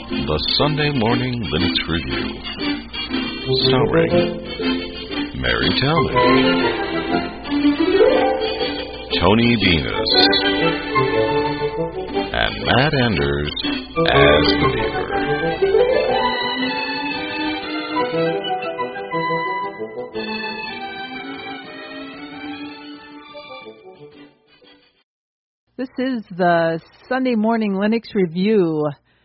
The Sunday Morning Linux Review, starring Mary Talman, Tony Venus, and Matt Anders as the Beaver. This is the Sunday Morning Linux Review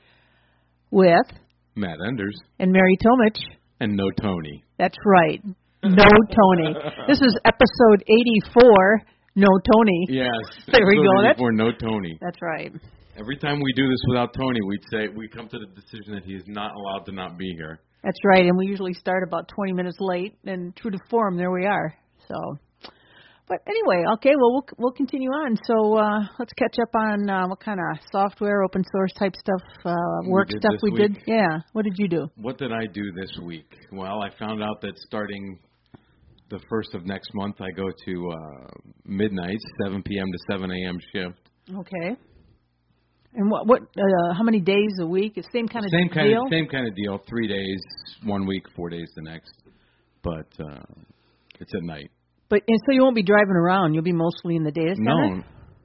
with Matt Enders. And Mary Tomich. And no Tony. That's right. No Tony. This is episode 84, No Tony. Yes. There we go. 84, no Tony. That's right. Every time we do this without Tony, we come to the decision that he is not allowed to not be here. That's right, and we usually start about 20 minutes late, and true to form, there we are. So, but anyway, okay, well, we'll continue on. So let's catch up on what kind of software, open source type stuff, work stuff we did. Yeah, what did you do? What did I do this week? Well, I found out that starting the 1st of next month, I go to midnight, 7 p.m. to 7 a.m. shift. Okay. And what? How many days a week? It's same kind of deal? Same kind of deal. 3 days, 1 week, 4 days the next. But it's at night. And so you won't be driving around. You'll be mostly in the data center? No.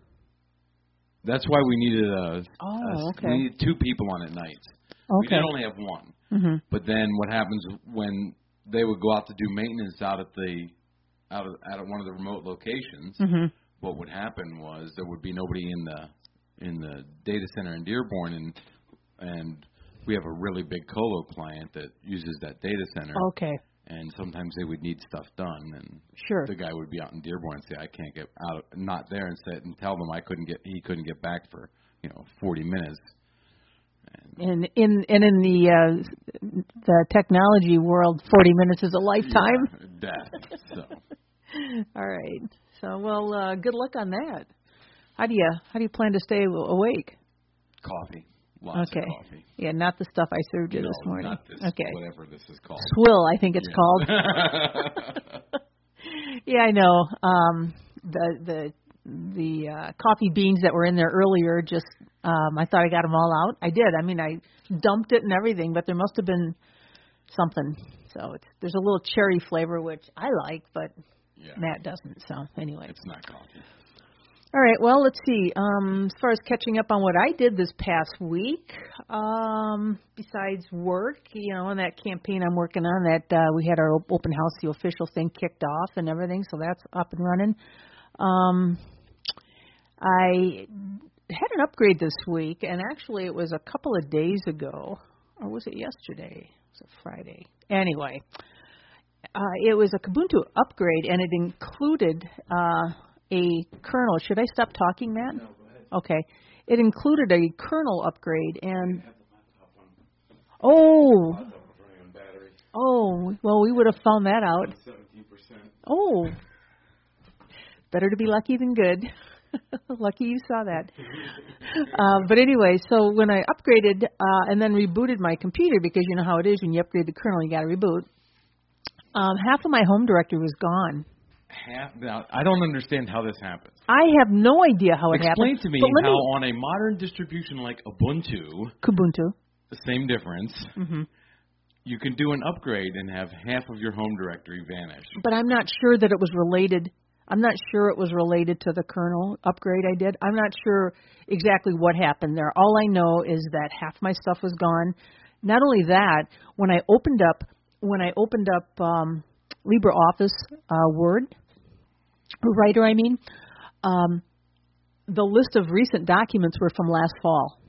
That's why we needed okay. We needed 2 people on at nights. Okay. We did only have 1. Mm-hmm. But then what happens when they would go out to do maintenance out at one of the remote locations? Mm-hmm. What would happen was there would be nobody in the data center in Dearborn, and we have a really big colo client that uses that data center. Okay. And sometimes they would need stuff done, and sure. The guy would be out in Dearborn and say, "I can't get out, not there," and tell them he couldn't get back for 40 minutes. And in the technology world, 40 minutes is a lifetime. Yeah, death. So. All right. So well, good luck on that. How do you plan to stay awake? Coffee. Lots of coffee. Yeah, not the stuff I served you this morning. Not this. Okay. Whatever this is called. Swill, I think it's called. Yeah, I know. The coffee beans that were in there earlier, just I thought I got them all out. I did. I mean, I dumped it and everything, but there must have been something. So there's a little cherry flavor, which I like, but Matt doesn't. So anyway. It's not coffee. All right, well, let's see. As far as catching up on what I did this past week, besides work, and that campaign I'm working on, that we had our open house, the official thing kicked off and everything, so that's up and running. I had an upgrade this week, and actually it was a couple of days ago, or was it yesterday? Was it Friday? Anyway, it was a Kubuntu upgrade, and it included a kernel. Should I stop talking, Matt? No, go ahead. Okay. It included a kernel upgrade, and well, we would have found that out. 17%. Oh, better to be lucky than good. Lucky you saw that. But anyway, so when I upgraded and then rebooted my computer, because you know how it is when you upgrade the kernel, you got to reboot. Half of my home directory was gone. Now, I don't understand how this happens. I have no idea how it happened. Explain to me how on a modern distribution like Kubuntu, the same difference, you can do an upgrade and have half of your home directory vanish. But I'm not sure that it was related. I'm not sure it was related to the kernel upgrade I did. I'm not sure exactly what happened there. All I know is that half my stuff was gone. Not only that, when I opened up LibreOffice Word, Writer, the list of recent documents were from last fall.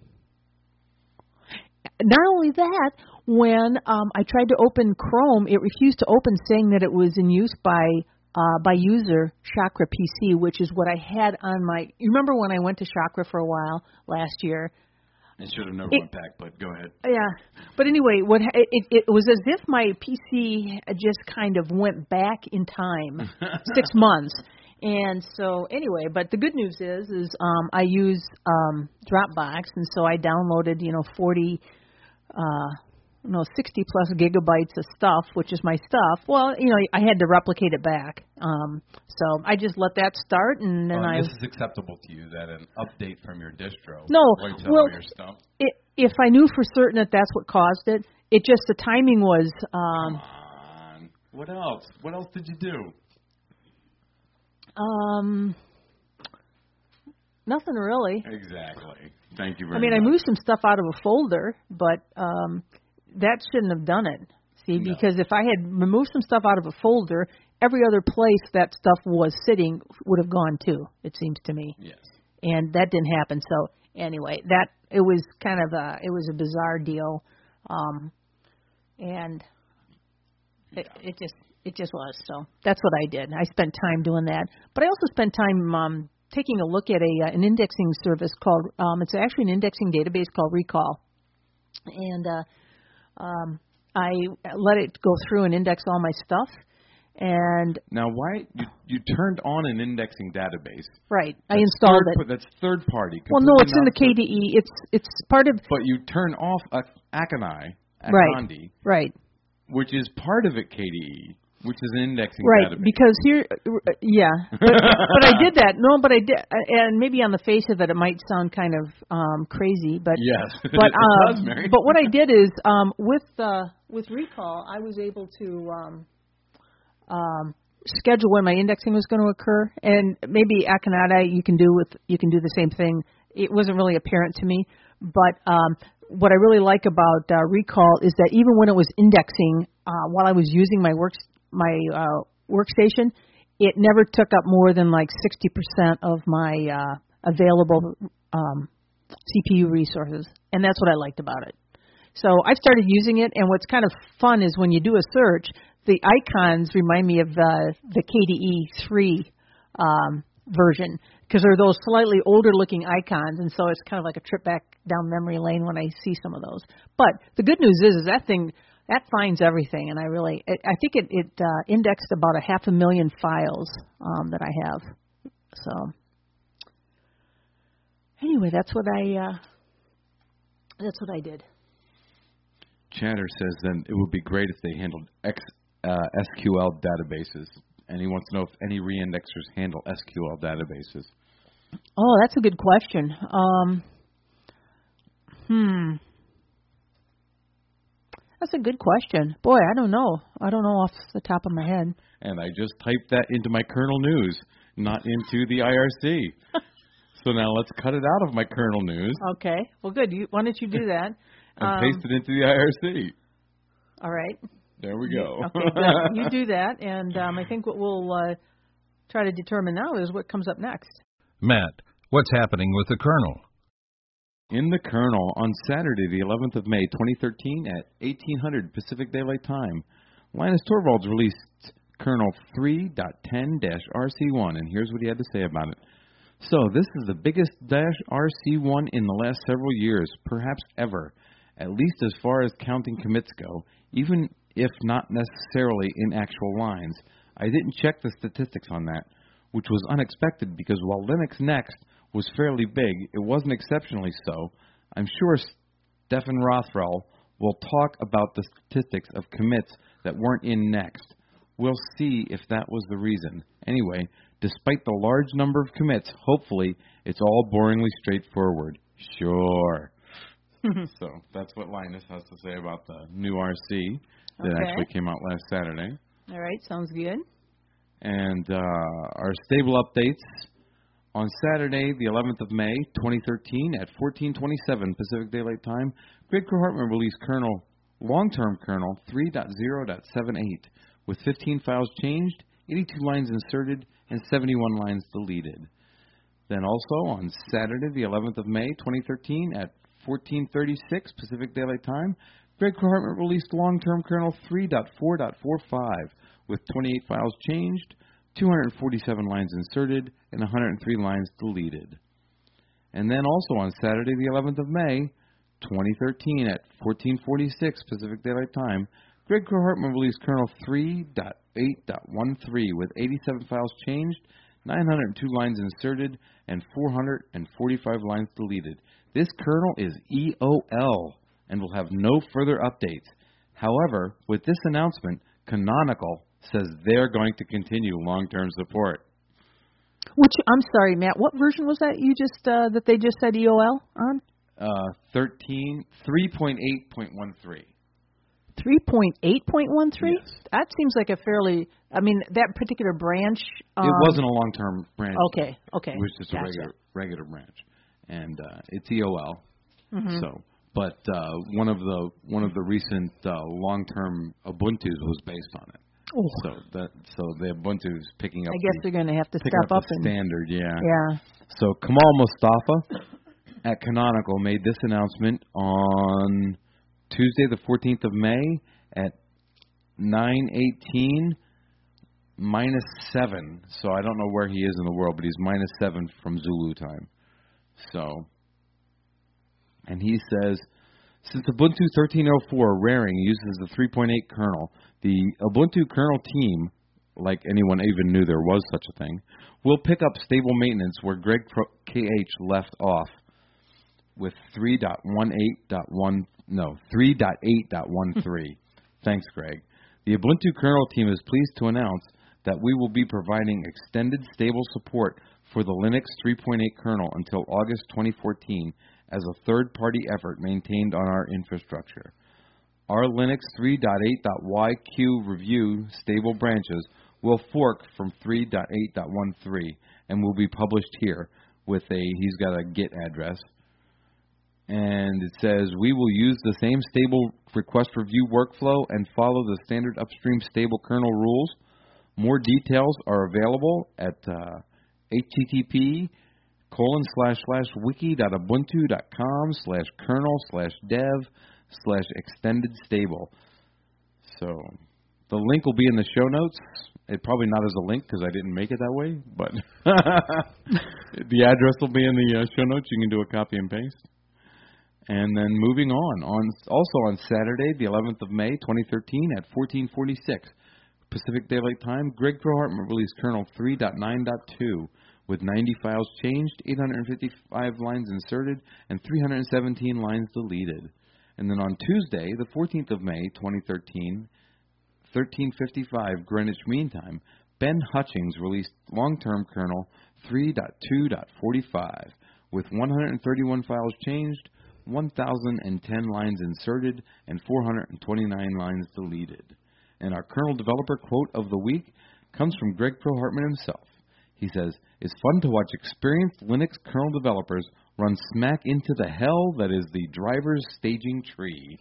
Not only that, when I tried to open Chrome, it refused to open, saying that it was in use by user Chakra PC, which is what I had on my. You remember when I went to Chakra for a while last year? It should have never went back, but go ahead. Yeah, but anyway, it was as if my PC just kind of went back in time, 6 months. And so anyway, but the good news is I use Dropbox, and so I downloaded 60 plus gigabytes of stuff, which is my stuff. Well, I had to replicate it back. So I just let that start, and then this is acceptable to you, that an update from your distro. No, all your stuff. if I knew for certain that that's what caused it, it just the timing was. Come on. What else? What else did you do? Nothing really. Exactly. Thank you very I mean, much. I moved some stuff out of a folder, but that shouldn't have done it. See, No. because if I had removed some stuff out of a folder, every other place that stuff was sitting would have gone too, it seems to me. Yes. And that didn't happen. So anyway, it was kind of it was a bizarre deal. And it just was. So that's what I did. I spent time doing that. But I also spent time taking a look at an indexing service called, it's actually an indexing database called Recall. And I let it go through and index all my stuff. And now, why you turned on an indexing database? Right, I installed it. That's third party. Well, no, it's in the KDE. It's part of. But you turn off Akonai, right, which is part of it KDE, which is an indexing right, database. because here, yeah, but I did that. No, but I did, and maybe on the face of it, it might sound kind of crazy, but yes, but it does, Mary. But what I did is with Recall, I was able to. Schedule when my indexing was going to occur, and maybe Akonai you can do the same thing. It wasn't really apparent to me, but what I really like about Recall is that even when it was indexing while I was using my workstation, it never took up more than like 60% of my available CPU resources, and that's what I liked about it. So I started using it, and what's kind of fun is when you do a search, the icons remind me of the KDE 3 version, because they're those slightly older-looking icons, and so it's kind of like a trip back down memory lane when I see some of those. But the good news is that thing, that finds everything, and I think it indexed about 500,000 files that I have. So anyway, that's what I did. Chatter says then it would be great if they handled SQL databases, and he wants to know if any reindexers handle SQL databases. Oh, that's a good question. That's a good question. Boy, I don't know. I don't know off the top of my head. And I just typed that into my kernel news, not into the IRC. So now let's cut it out of my kernel news. Okay. Well, good. Why don't you do that? And paste it into the IRC. All right. There we go. Okay, good. You do that, and I think what we'll try to determine now is what comes up next. Matt, what's happening with the kernel? In the kernel, on Saturday, the 11th of May, 2013, at 1800 Pacific Daylight Time, Linus Torvalds released kernel 3.10-RC1, and here's what he had to say about it. So, this is the biggest -RC1 in the last several years, perhaps ever, at least as far as counting commits go, even if not necessarily in actual lines. I didn't check the statistics on that, which was unexpected because while Linux Next was fairly big, it wasn't exceptionally so. I'm sure Stefan Rothwell will talk about the statistics of commits that weren't in Next. We'll see if that was the reason. Anyway, despite the large number of commits, hopefully it's all boringly straightforward. Sure. So that's what Linus has to say about the new RC that actually came out last Saturday. All right, sounds good. And our stable updates on Saturday, the 11th of May, 2013, at 14:27 Pacific Daylight Time, Greg Kroah-Hartman released long-term kernel 3.0.78 with 15 files changed, 82 lines inserted, and 71 lines deleted. Then also on Saturday, the 11th of May, 2013, at 14:36 Pacific Daylight Time, Greg Kroah-Hartman released long-term kernel 3.4.45 with 28 files changed, 247 lines inserted, and 103 lines deleted. And then also on Saturday, the 11th of May, 2013, at 14:46 Pacific Daylight Time, Greg Kroah-Hartman released kernel 3.8.13 with 87 files changed, 902 lines inserted, and 445 lines deleted. This kernel is EOL and will have no further updates. However, with this announcement, Canonical says they're going to continue long-term support. Which, I'm sorry, Matt, what version was that you just that they just said EOL on? 3.8.13. 3.8.13? Yes. That seems like a fairly, I mean, that particular branch. It wasn't a long-term branch. Okay. It was just Gotcha. a regular branch, and it's EOL. Mm-hmm. So, but one of the recent long-term Ubuntu's was based on it. Oh. So the Ubuntu's picking up. I guess they're going to have to picking step up the and standard. Yeah. Yeah. So Kamal Mustafa at Canonical made this announcement on Tuesday, the 14th of May at 9:18 -7. So I don't know where he is in the world, but he's -7 from Zulu time. So, and he says, since Ubuntu 13.04 raring uses the 3.8 kernel, the Ubuntu kernel team, like anyone even knew there was such a thing, will pick up stable maintenance where Greg KH left off with 3.8.13. Thanks, Greg. The Ubuntu kernel team is pleased to announce that we will be providing extended stable support for the Linux 3.8 kernel until August 2014 as a third-party effort maintained on our infrastructure. Our Linux 3.8.YQ review stable branches will fork from 3.8.13 and will be published here with he's got a Git address. And it says, we will use the same stable request review workflow and follow the standard upstream stable kernel rules. More details are available at http://wiki.ubuntu.com/kernel/dev/extended stable. So the link will be in the show notes. It probably not as a link because I didn't make it that way, but the address will be in the show notes. You can do a copy and paste. And then moving also on Saturday, the 11th of May, 2013, at 14:46 Pacific Daylight Time, Greg Krohartman released kernel 3.9.2 with 90 files changed, 855 lines inserted, and 317 lines deleted. And then on Tuesday, the 14th of May, 2013, 13:55 Greenwich Mean Time, Ben Hutchings released long-term kernel 3.2.45 with 131 files changed, 1,010 lines inserted, and 429 lines deleted. And our kernel developer quote of the week comes from Greg Krohartman himself. He says, it's fun to watch experienced Linux kernel developers run smack into the hell that is the driver's staging tree.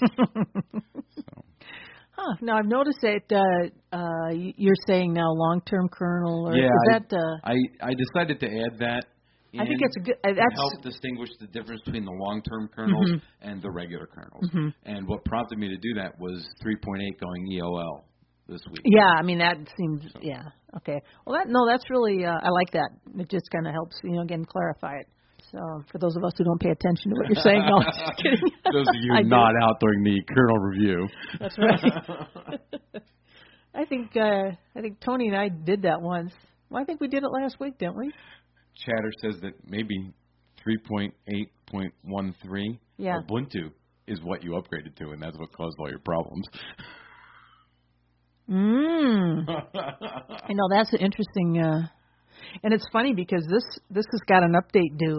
Now, I've noticed that you're saying now long-term kernel. Or yeah, is that, I decided to add that. I think it's a good. To help distinguish the difference between the long-term kernels and the regular kernels. And what prompted me to do that was 3.8 going EOL this week. Yeah, I mean that seems. Yeah, okay. Well, that's really. I like that. It just kind of helps, again, clarify it. So for those of us who don't pay attention to what you're saying, no, just kidding. Those of you not out during the kernel review. That's right. I think Tony and I did that once. Well, I think we did it last week, didn't we? Chatter says that maybe 3.8.13 Ubuntu is what you upgraded to, and that's what caused all your problems. I know, that's an interesting. And it's funny because this has got an update due.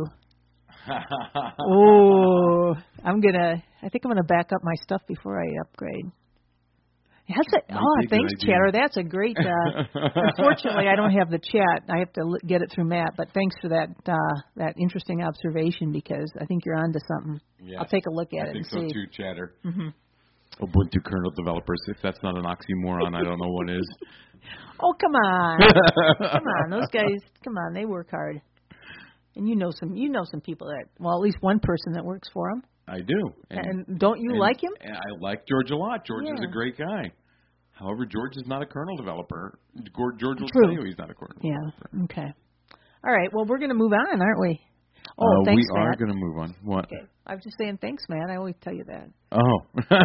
Oh, I think I'm gonna back up my stuff before I upgrade. Thanks, Chatter. That's a great. Unfortunately, I don't have the chat. I have to get it through Matt. But thanks for that interesting observation because I think you're onto something. Yeah, I'll take a look at it and see. I think so too, Chatter. Ubuntu kernel developers. If that's not an oxymoron, I don't know what is. Oh, come on. Come on. Those guys, come on. They work hard. And you know some people that, well, at least one person that works for them. I do. And don't you like him? I like George a lot. George is a great guy. However, George is not a kernel developer. George will tell you he's not a kernel developer. Okay. All right. Well, we're going to move on, aren't we? Oh, thanks, we Matt. are going to move on. What? Okay. I was just saying thanks, man. I always tell you that. Oh.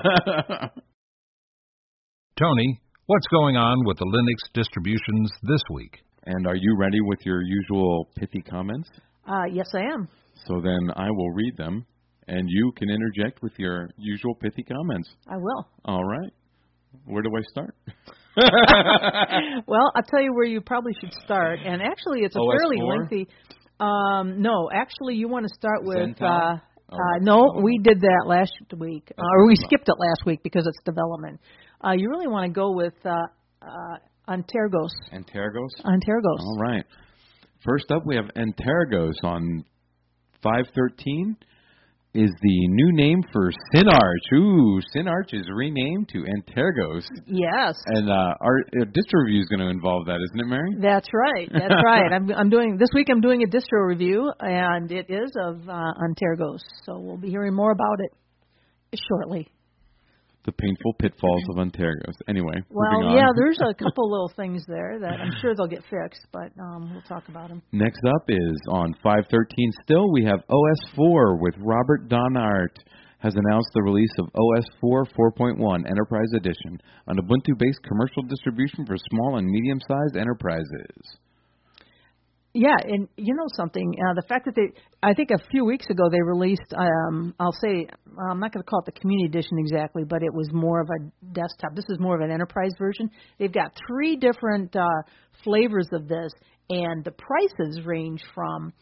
Tony, what's going on with the Linux distributions this week? And are you ready with your usual pithy comments? Yes, I am. So then I will read them, and you can interject with your usual pithy comments. I will. All right. Where do I start? Well, I'll tell you where you probably should start. And actually, it's a fairly lengthy. No, actually, you want to start with No, we did that last week, or we skipped it last week because it's development. You really want to go with Antergos. Antergos? Antergos. All right. First up, we have Antergos on 513 is the new name for Synarch. Ooh, Synarch is renamed to Antergos. Yes. And our distro review is going to involve that, isn't it, Mary? That's right. That's right. I'm doing this week. I'm doing a distro review, and it is of Antergos. So we'll be hearing more about it shortly. The painful pitfalls of Antergos. Anyway, well, moving on. yeah, there's a couple little things there that I'm sure they'll get fixed, but we'll talk about them. Next up is on 513 still, we have OS4 with Robert Donart has announced the release of OS4 4.1 Enterprise Edition, an Ubuntu-based commercial distribution for small and medium-sized enterprises. Yeah, and you know something, the fact that I think a few weeks ago they released, I'll say, I'm not going to call it the community edition exactly, but it was more of a desktop. This is more of an enterprise version. They've got 3 different flavors of this, and the prices range from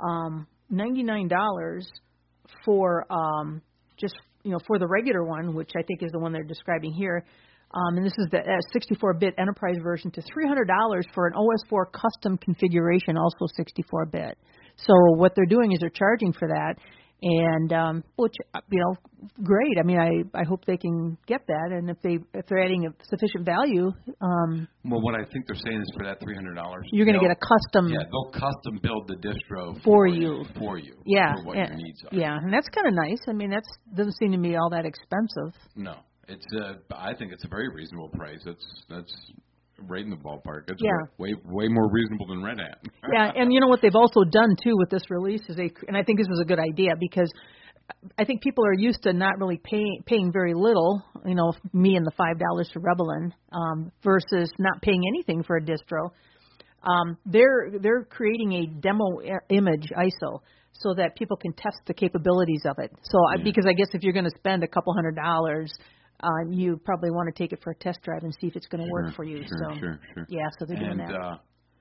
$99 for just, for the regular one, which I think is the one they're describing here. And this is the 64-bit enterprise version to $300 for an OS4 custom configuration, also 64-bit. So what they're doing is they're charging for that, and which great. I mean, I hope they can get that, and if they're adding a sufficient value. Well, what I think they're saying is for that $300, you're going to get a custom. Yeah, they'll custom build the distro for you. Yeah, for what your needs are. Yeah, and that's kind of nice. I mean, that doesn't seem to be all that expensive. No. It's I think it's a very reasonable price. That's right in the ballpark. It's way more reasonable than Red Hat. Yeah, and you know what they've also done too with this release is and I think this is a good idea because I think people are used to not really paying very little. Me and the $5 to Rebelin versus not paying anything for a distro. They're creating a demo image ISO so that people can test the capabilities of it. So because I guess if you're going to spend a couple $100. You probably want to take it for a test drive and see if it's going to work for you. Sure. Yeah, so they're doing that.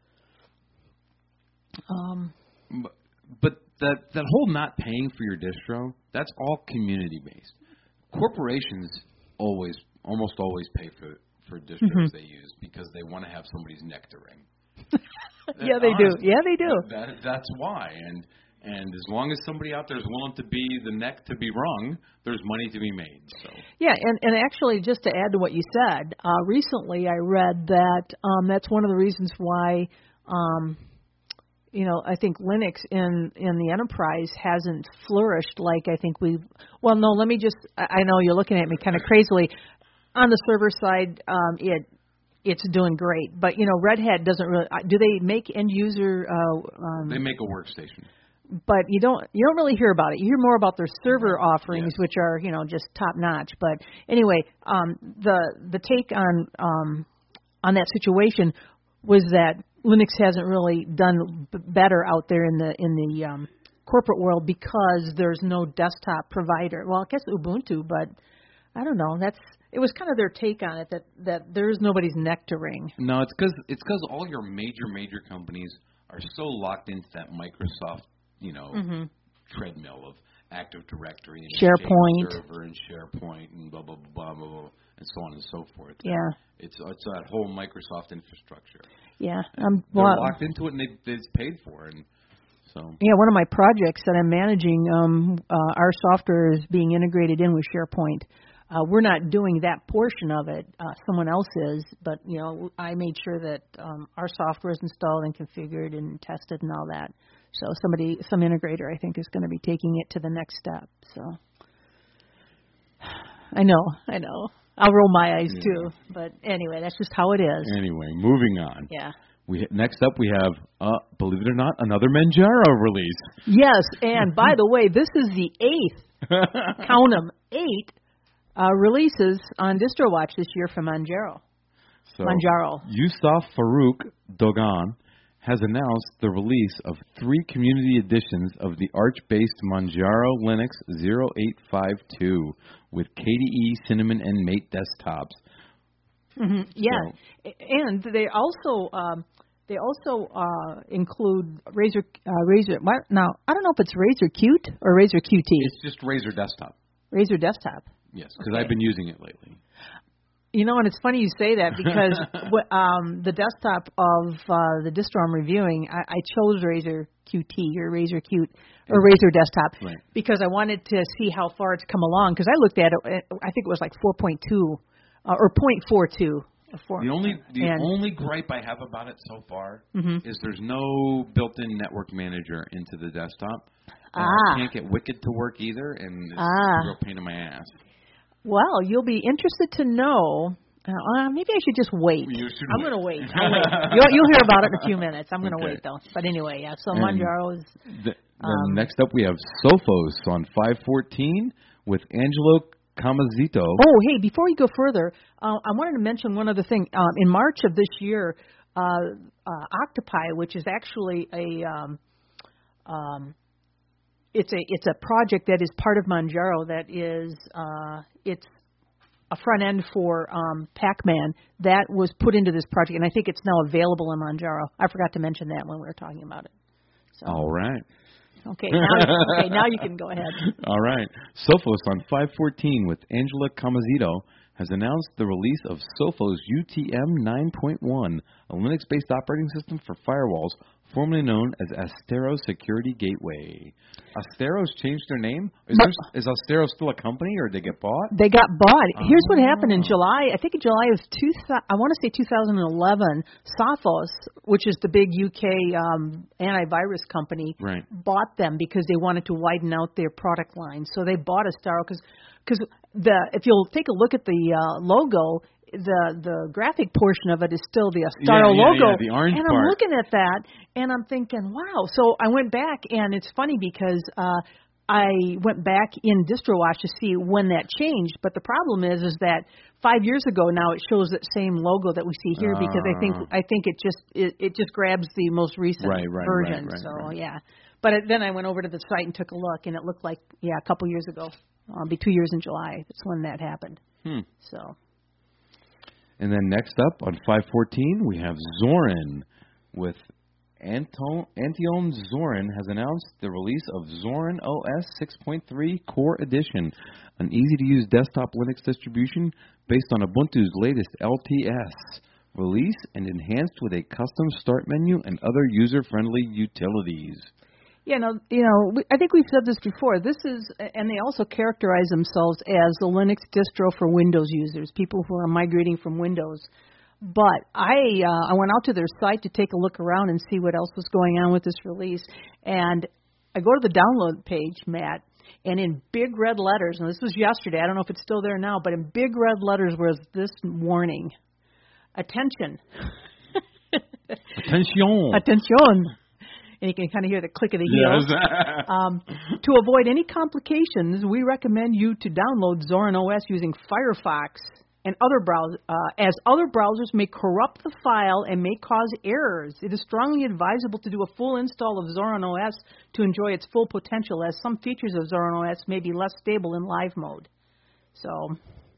But that whole not paying for your distro, that's all community based. Corporations almost always pay for distros they use because they want to have somebody's neck to wring. Yeah, they do. Yeah, they do. That's why. And as long as somebody out there is willing to be the neck to be wrung, there's money to be made. So. Yeah, and actually, just to add to what you said, recently I read that that's one of the reasons why, I think Linux in the enterprise hasn't flourished like I think we've. Well, no, let me just. I know you're looking at me kind of crazily. On the server side, it's doing great, but Red Hat doesn't really. Do they make end user? They make a workstation. But you don't really hear about it. You hear more about their server offerings, which are just top notch. But anyway, the take on that situation was that Linux hasn't really done better out there in the corporate world because there's no desktop provider. Well, I guess Ubuntu, but I don't know. It was kind of their take on it that there's nobody's neck to wring. No, it's because all your major companies are so locked into that Microsoft. Treadmill of Active Directory and SharePoint server and SharePoint and blah blah blah blah blah and so on and so forth. Yeah, it's that whole Microsoft infrastructure. Yeah, they're locked into it and it's paid for, and so. Yeah, one of my projects that I'm managing, our software is being integrated in with SharePoint. We're not doing that portion of it. Someone else is, but I made sure that our software is installed and configured and tested and all that. So some integrator, I think, is going to be taking it to the next step. So I know. I'll roll my eyes too. But anyway, that's just how it is. Anyway, moving on. Yeah. Next up, we have, believe it or not, another Manjaro release. Yes, and by the way, this is the 8th, count them, 8 releases on DistroWatch this year from Manjaro. So, Manjaro. Yusuf Farouk Dogan has announced the release of 3 community editions of the Arch-based Manjaro Linux 0852 with KDE, Cinnamon, and Mate desktops. Mm-hmm. Yeah, so. And they also They also include Razer. Now, I don't know if it's Razer Qt or Razer QT. It's just Razer Desktop. Razer Desktop. Yes, because I've been using it lately. You know, and it's funny you say that because the desktop of the distro I'm reviewing, I chose Razer QT or Razer Qt or Razer Desktop because I wanted to see how far it's come along. Because I looked at it, I think it was like 4.2 or 0.42. The only gripe I have about it so far is there's no built-in network manager into the desktop. I can't get Wicked to work either, and it's a real pain in my ass. Well, you'll be interested to know. Maybe I should just wait. I'm going to wait. I'll wait. You'll hear about it in a few minutes. I'm going to wait, though. But anyway, yeah, so Manjaro is... next up, we have Sophos on 514 with Angelo Camazito. Oh, hey, before you go further, I wanted to mention one other thing. In March of this year, Octopi, which is actually it's a project that is part of Manjaro that is it's a front end for Pac-Man that was put into this project, and I think it's now available in Manjaro. I forgot to mention that when we were talking about it. So. All right. Okay, now you can go ahead. All right. Sophos on 514 with Angela Camazito has announced the release of Sophos UTM 9.1, a Linux-based operating system for firewalls, formerly known as Astero Security Gateway. Astero's changed their name? Is Astero still a company, or did they get bought? They got bought. Here's what happened in July. I think in July of 2011, Sophos, which is the big UK antivirus company, bought them because they wanted to widen out their product line. So they bought Astero because if you'll take a look at the logo, the graphic portion of it is still the Astero logo. Yeah, the orange and part. I'm looking at that, and I'm thinking, wow. So I went back, and it's funny because I went back in DistroWatch to see when that changed. But the problem is that 5 years ago now it shows that same logo that we see here because I think it just grabs the most recent version. Yeah. But then I went over to the site and took a look, and it looked like a couple years ago, be 2 years in July. That's when that happened. So. And then next up on 514, we have Zorin with Antion Zorin has announced the release of Zorin OS 6.3 Core Edition, an easy-to-use desktop Linux distribution based on Ubuntu's latest LTS release and enhanced with a custom start menu and other user-friendly utilities. I think we've said this before. This is, and they also characterize themselves as the Linux distro for Windows users, people who are migrating from Windows. But I went out to their site to take a look around and see what else was going on with this release. And I go to the download page, Matt, and in big red letters, and this was yesterday, I don't know if it's still there now, but in big red letters was this warning. Attention. Attention. Attention. And you can kind of hear the click of the heels. To avoid any complications, we recommend you to download Zorin OS using Firefox and other browsers, as other browsers may corrupt the file and may cause errors. It is strongly advisable to do a full install of Zorin OS to enjoy its full potential, as some features of Zorin OS may be less stable in live mode. So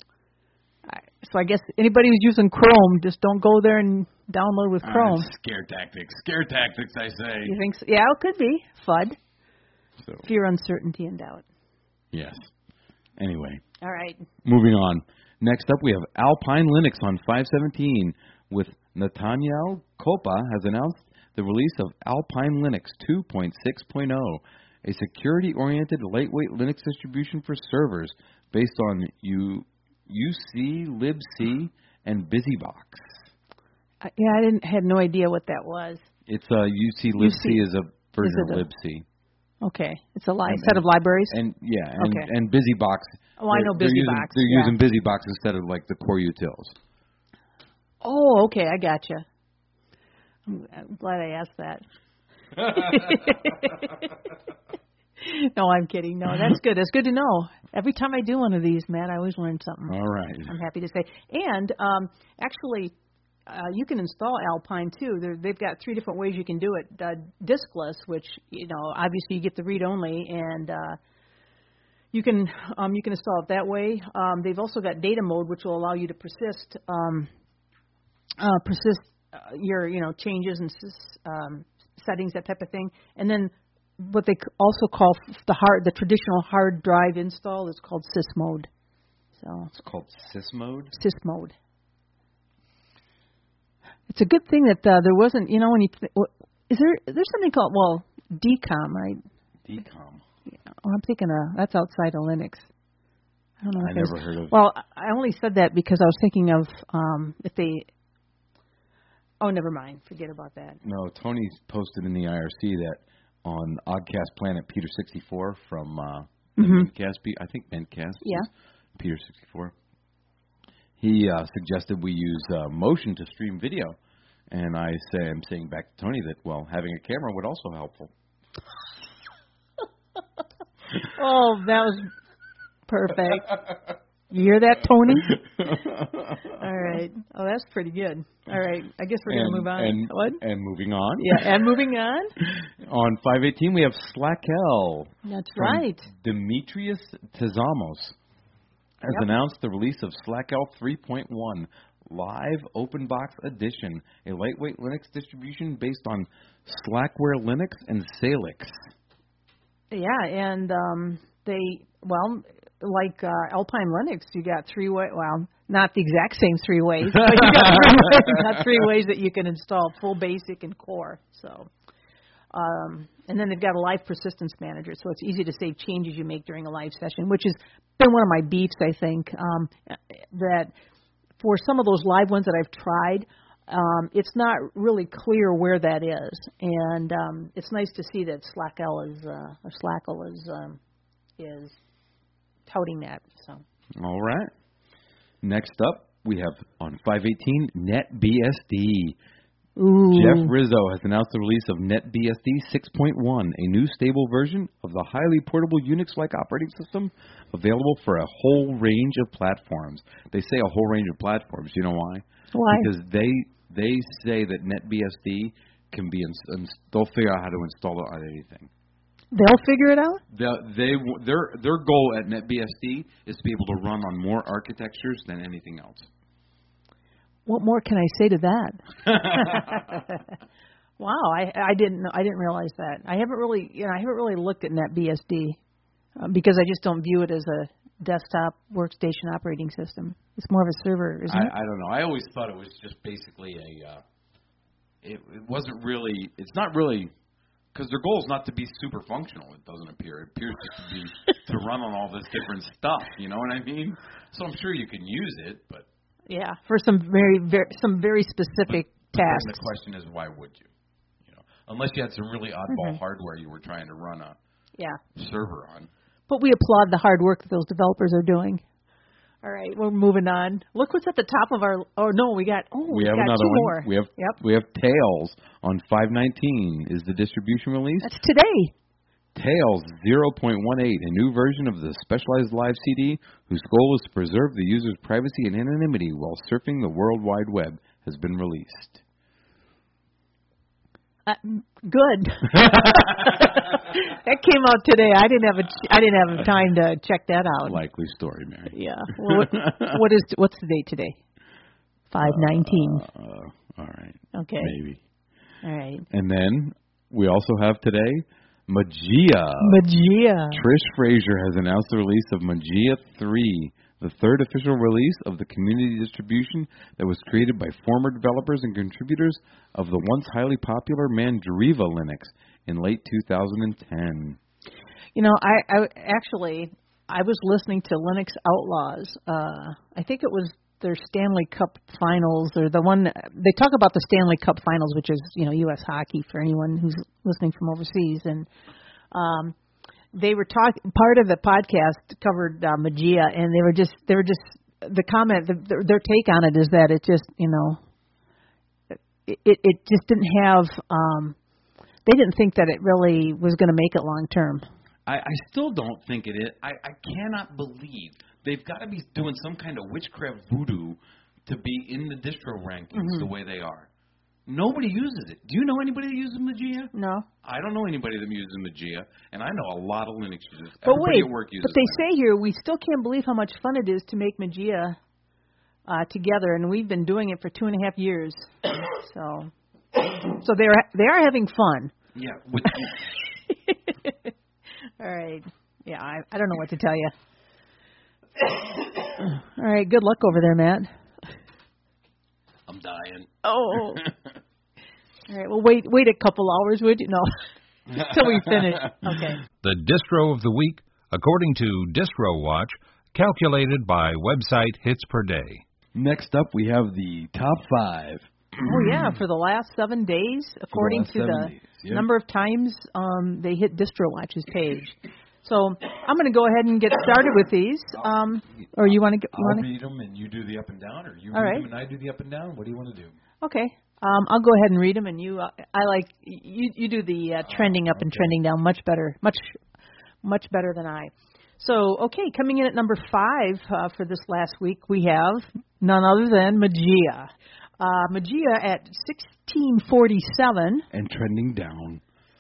I guess anybody who's using Chrome, just don't go there and download with Chrome. Scare tactics, I say. You think so? Yeah, it could be. FUD. So. Fear, uncertainty, and doubt. Yes. Anyway. All right. Moving on. Next up, we have Alpine Linux on 517 with Nathaniel Kopa has announced the release of Alpine Linux 2.6.0, a security-oriented lightweight Linux distribution for servers based on UC, libc, and BusyBox. I had no idea what that was. It's UC libc is a version of libc. Okay, it's a set of libraries. And BusyBox. Oh, I know BusyBox. They're using BusyBox instead of like the core utils. Oh, okay, I gotcha. I'm glad I asked that. No, I'm kidding. No, that's good. That's good to know. Every time I do one of these, Matt, I always learn something. All right. I'm happy to say. And actually, you can install Alpine too. They've got 3 different ways you can do it. Diskless, which obviously you get the read-only, and you can install it that way. They've also got data mode, which will allow you to persist your changes and settings, that type of thing, and then what they also call the traditional hard drive install is called sys mode. So it's called sys mode. Sys mode. It's a good thing that there wasn't. When you there's something called DCOM, right? DCOM. Yeah, I'm thinking that's outside of Linux. I don't know. I never heard of. Well, I only said that because I was thinking of if they. Oh, never mind. Forget about that. No, Tony posted in the IRC that on Oddcast Planet Peter 64 from Bentcast. I think Bentcast. Yeah. Peter 64. He suggested we use motion to stream video, and I'm saying back to Tony that having a camera would also be helpful. Oh, that was perfect. You hear that, Tony? All right. Oh, that's pretty good. All right. I guess we're going to move on. What? And moving on. Yeah, and moving on. On 518, we have Slackel. That's right. Demetrius Tezamos has announced the release of Slackel 3.1 Live Open Box Edition, a lightweight Linux distribution based on Slackware Linux and Salix. Yeah, and like Alpine Linux, you got 3 ways. Well, not the exact same 3 ways, but you got 3 ways that you can install full basic and core. So, and then they've got a live persistence manager, so it's easy to save changes you make during a live session, which has been one of my beefs, I think, that for some of those live ones that I've tried, it's not really clear where that is, and it's nice to see that Slackle is touting that. So. All right. Next up, we have on 518 NetBSD. Ooh. Jeff Rizzo has announced the release of NetBSD 6.1, a new stable version of the highly portable Unix-like operating system available for a whole range of platforms. They say a whole range of platforms. You know why? Why? Because they say that NetBSD can be they'll figure out how to install it on anything. They'll figure it out? Their goal at NetBSD is to be able to run on more architectures than anything else. What more can I say to that? Wow, I didn't realize that. I haven't really looked at NetBSD because I just don't view it as a desktop workstation operating system. It's more of a server, isn't it? I don't know. I always thought it was just basically it wasn't really. It's not really. Because their goal is not to be super functional, it doesn't appear. It appears to be to run on all this different stuff, you know what I mean? So I'm sure you can use it, but... Yeah, for some very specific tasks. And the question is, why would you? Unless you had some really oddball hardware you were trying to run a server on. But we applaud the hard work that those developers are doing. All right, we're moving on. Look what's at the top of our... Oh, no, we have another 2 one. more. We have Tails on 519 is the distribution release. That's today. Tails 0.18, a new version of the specialized live CD whose goal is to preserve the user's privacy and anonymity while surfing the World Wide Web has been released. Good. That came out today. I didn't have time to check that out. Likely story, Mary. Yeah. Well, what's the date today? 5/19. All right. Okay. Maybe. All right. And then we also have today Mageia. Trish Frazier has announced the release of Mageia 3, the third official release of the community distribution that was created by former developers and contributors of the once highly popular Mandriva Linux in late 2010. I was listening to Linux Outlaws. I think it was their Stanley Cup Finals, or the one they talk about the Stanley Cup Finals, which is U.S. hockey for anyone who's listening from overseas, and they were part of the podcast covered Mageia, and they were just the comment, their take on it is that it just it just didn't have they didn't think that it really was going to make it long term. I still don't think it is. I cannot believe they've got to be doing some kind of witchcraft voodoo to be in the distro rankings the way they are. Nobody uses it. Do you know anybody that uses Mageia? No. I don't know anybody that uses Mageia, and I know a lot of Linux users. But Everybody wait, at work uses but they say here, we still can't believe how much fun it is to make Mageia together, and we've been doing it for 2.5 years. So they are having fun. Yeah. All right. Yeah, I don't know what to tell you. All right. Good luck over there, Matt. I'm dying. Oh. All right. Well, wait a couple hours, would you? No. Till we finish. Okay. The Distro of the Week, according to Distro Watch, calculated by website Hits Per Day. Next up, we have the top 5. Oh, yeah, for the last 7 days, according to the number of times they hit Distro Watch's page. So I'm going to go ahead and get started with these. Or you want to? I'll read them and you do the up and down, or you read them and I do the up and down. What do you want to do? Okay. I'll go ahead and read them, and you do the trending up and trending down much better than I. So, okay, coming in at number 5 for this last week, we have none other than Magia. Magia at 1647. And trending down.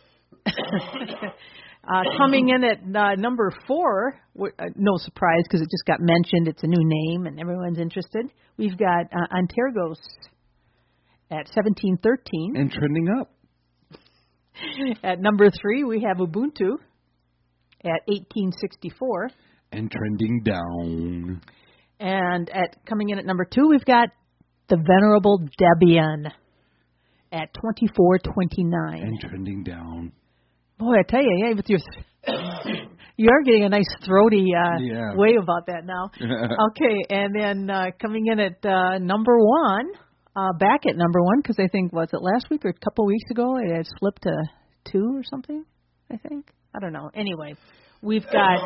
Coming in at number 4, no surprise because it just got mentioned. It's a new name and everyone's interested. We've got Antergos at 1713. And trending up. At number 3, we have Ubuntu at 1864. And trending down. And coming in at number 2, we've got the Venerable Debian at 2429. And trending down. Boy, I tell you, yeah, with your you are getting a nice throaty way about that now. Okay, and then coming in at number 1, back at number 1, because I think, was it last week or a couple weeks ago, it had slipped to 2 or something, I think. I don't know. Anyway, we've got...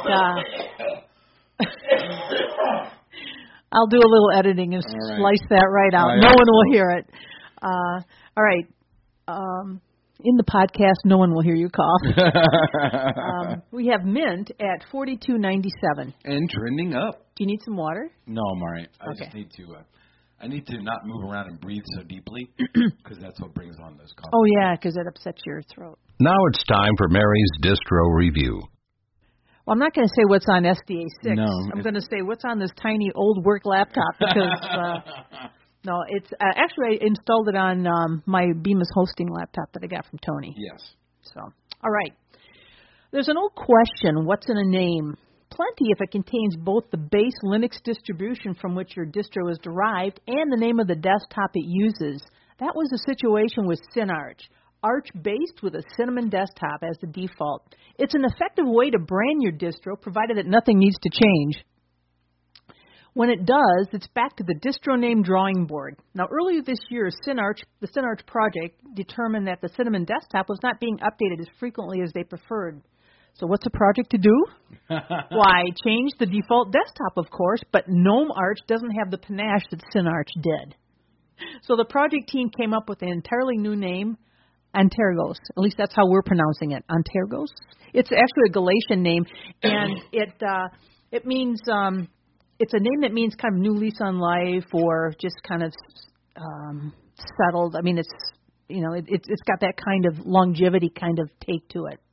I'll do a little editing and slice that right out. No one will hear it. All right. In the podcast, no one will hear you cough. We have Mint at 42.97. And trending up. Do you need some water? No, I'm all right. I just need to... I need to not move around and breathe so deeply because that's what brings on those coughs. Oh, yeah, because it upsets your throat. Now it's time for Mary's Distro Review. Well, I'm not going to say what's on SDA 6. No. I'm going to say what's on this tiny old work laptop because, no, it's actually I installed it on my Bemis hosting laptop that I got from Tony. Yes. So, all right. There's an old question, what's in a name? Plenty if it contains both the base Linux distribution from which your distro is derived and the name of the desktop it uses. That was the situation with SynArch. Arch-based with a Cinnamon desktop as the default. It's an effective way to brand your distro, provided that nothing needs to change. When it does, it's back to the distro name drawing board. Now, earlier this year, the SynArch project determined that the Cinnamon desktop was not being updated as frequently as they preferred. So what's the project to do? Why, change the default desktop, of course, but GNOME Arch doesn't have the panache that SynArch did. So the project team came up with an entirely new name, Antergos. At least that's how we're pronouncing it, Antergos. It's actually a Galician name, and it means it's a name that means kind of new lease on life or just kind of settled. I mean, it's got that kind of longevity kind of take to it.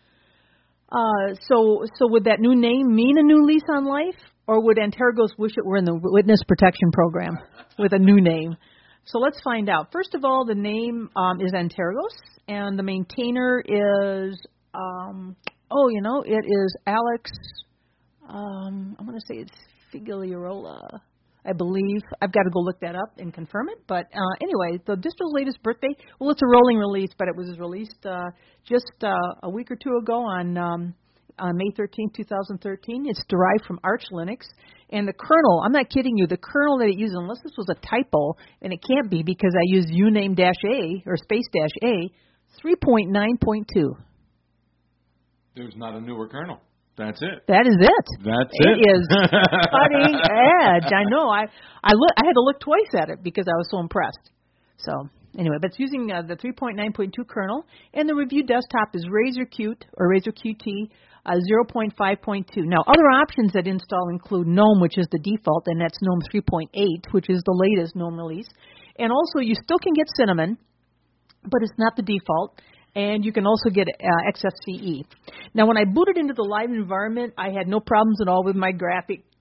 So would that new name mean a new lease on life, or would Antergos wish it were in the Witness Protection Program with a new name? So let's find out. First of all, the name is Antergos, and the maintainer is, it is Alex, I'm going to say it's Figliarola, I believe. I've got to go look that up and confirm it. But anyway, the distro's latest birthday, well, it's a rolling release, but it was released just a week or two ago on May 13, 2013. It's derived from Arch Linux. And the kernel, I'm not kidding you, the kernel that it uses, unless this was a typo, and it can't be because I used uname-a, or space-a, 3.9.2. There's not a newer kernel. That's it. That is it. That's it. It is cutting edge. I know. I had to look twice at it because I was so impressed. So anyway, but it's using the 3.9.2 kernel, and the review desktop is Razor Qt or Razor Qt 0.5.2. Now, other options that install include GNOME, which is the default, and that's GNOME 3.8, which is the latest GNOME release. And also, you still can get Cinnamon, but it's not the default. And you can also get XFCE. Now, when I booted into the live environment, I had no problems at all with my graphic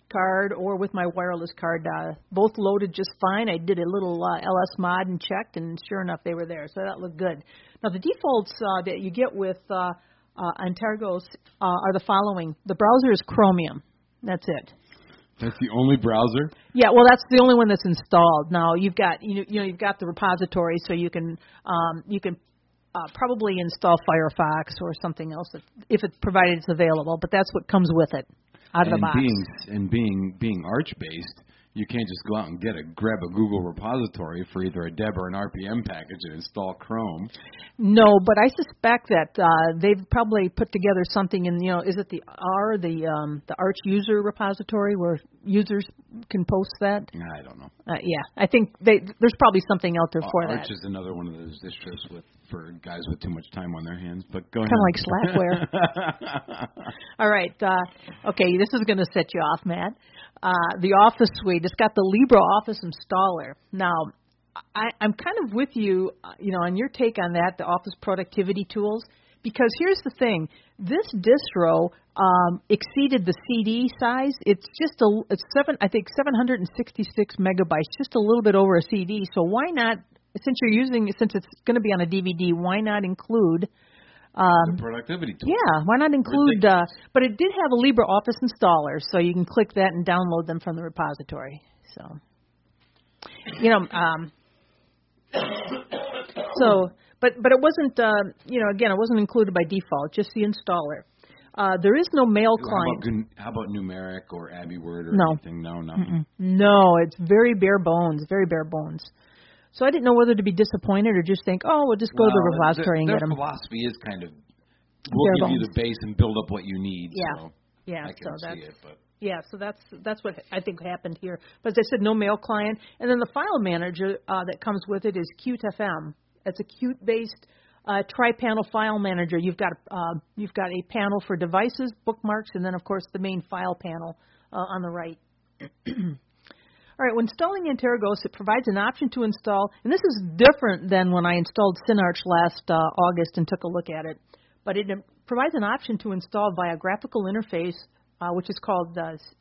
card or with my wireless card. Both loaded just fine. I did a little LS mod and checked, and sure enough, they were there. So that looked good. Now, the defaults that you get with Antergos are the following. The browser is Chromium. That's it. That's the only browser? Yeah, well, that's the only one that's installed. Now you've got you've got the repository, so you can probably install Firefox or something else if it's provided it's available. But that's what comes with it out of the box. Being Arch based, you can't just go out and grab a Google repository for either a Deb or an RPM package and install Chrome. No, but I suspect that they've probably put together something in, is it the Arch user repository where users can post that? I don't know. Yeah, I think there's probably something out there for that. Arch is another one of those distros for guys with too much time on their hands. But go ahead. Kind of like Slackware. All right. Okay, this is going to set you off, Matt. The Office Suite. It's got the LibreOffice installer. Now, I'm kind of with you, on your take on that, the Office productivity tools, because here's the thing: this distro exceeded the CD size. It's 766 megabytes, just a little bit over a CD. So why not? Since it's going to be on a DVD, why not include the productivity tool? Yeah, why not include? But it did have a LibreOffice installer, so you can click that and download them from the repository. So, but it wasn't. Again, it wasn't included by default, just the installer. There is no mail client. How about Numeric or AbiWord or anything? No, nothing. No, it's very bare bones. Very bare bones. So I didn't know whether to be disappointed or just think, we'll just go to the repository and get them. Their philosophy is kind of, we'll give you the base and build up what you need. Yeah, so yeah. I can see it, but. Yeah, so that's what I think happened here. But as I said, no mail client, and then the file manager that comes with it is Qt-FM. It's a Qt-based tri-panel file manager. You've got a panel for devices, bookmarks, and then of course the main file panel on the right. All right, when installing Antergos, it provides an option to install, and this is different than when I installed SynArch last August and took a look at it, but it provides an option to install via graphical interface, which is called,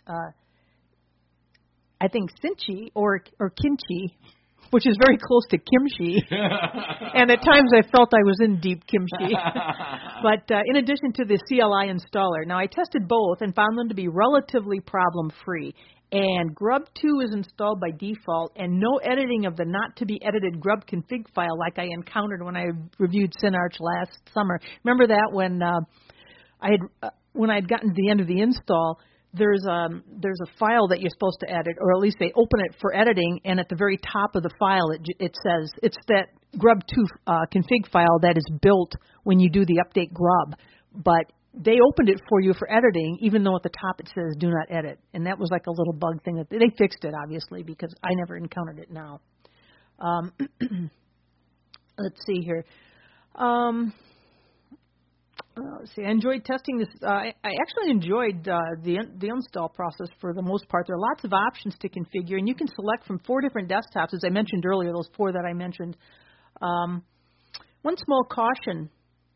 I think, Cinchi or Kimchi, which is very close to kimchi, and at times I felt I was in deep kimchi. But in addition to the CLI installer, now I tested both and found them to be relatively problem-free. And Grub2 is installed by default, and no editing of the not-to-be-edited grub config file like I encountered when I reviewed SynArch last summer. Remember that when when I had gotten to the end of the install, there's a file that you're supposed to edit, or at least they open it for editing, and at the very top of the file it says it's that Grub2 config file that is built when you do the update grub, but they opened it for you for editing, even though at the top it says do not edit. And that was like a little bug thing that they fixed it, obviously, because I never encountered it now. Let's see here. Let's see. I enjoyed testing this. I actually enjoyed the install process for the most part. There are lots of options to configure, and you can select from 4 different desktops, as I mentioned earlier, those 4 that I mentioned. One small caution.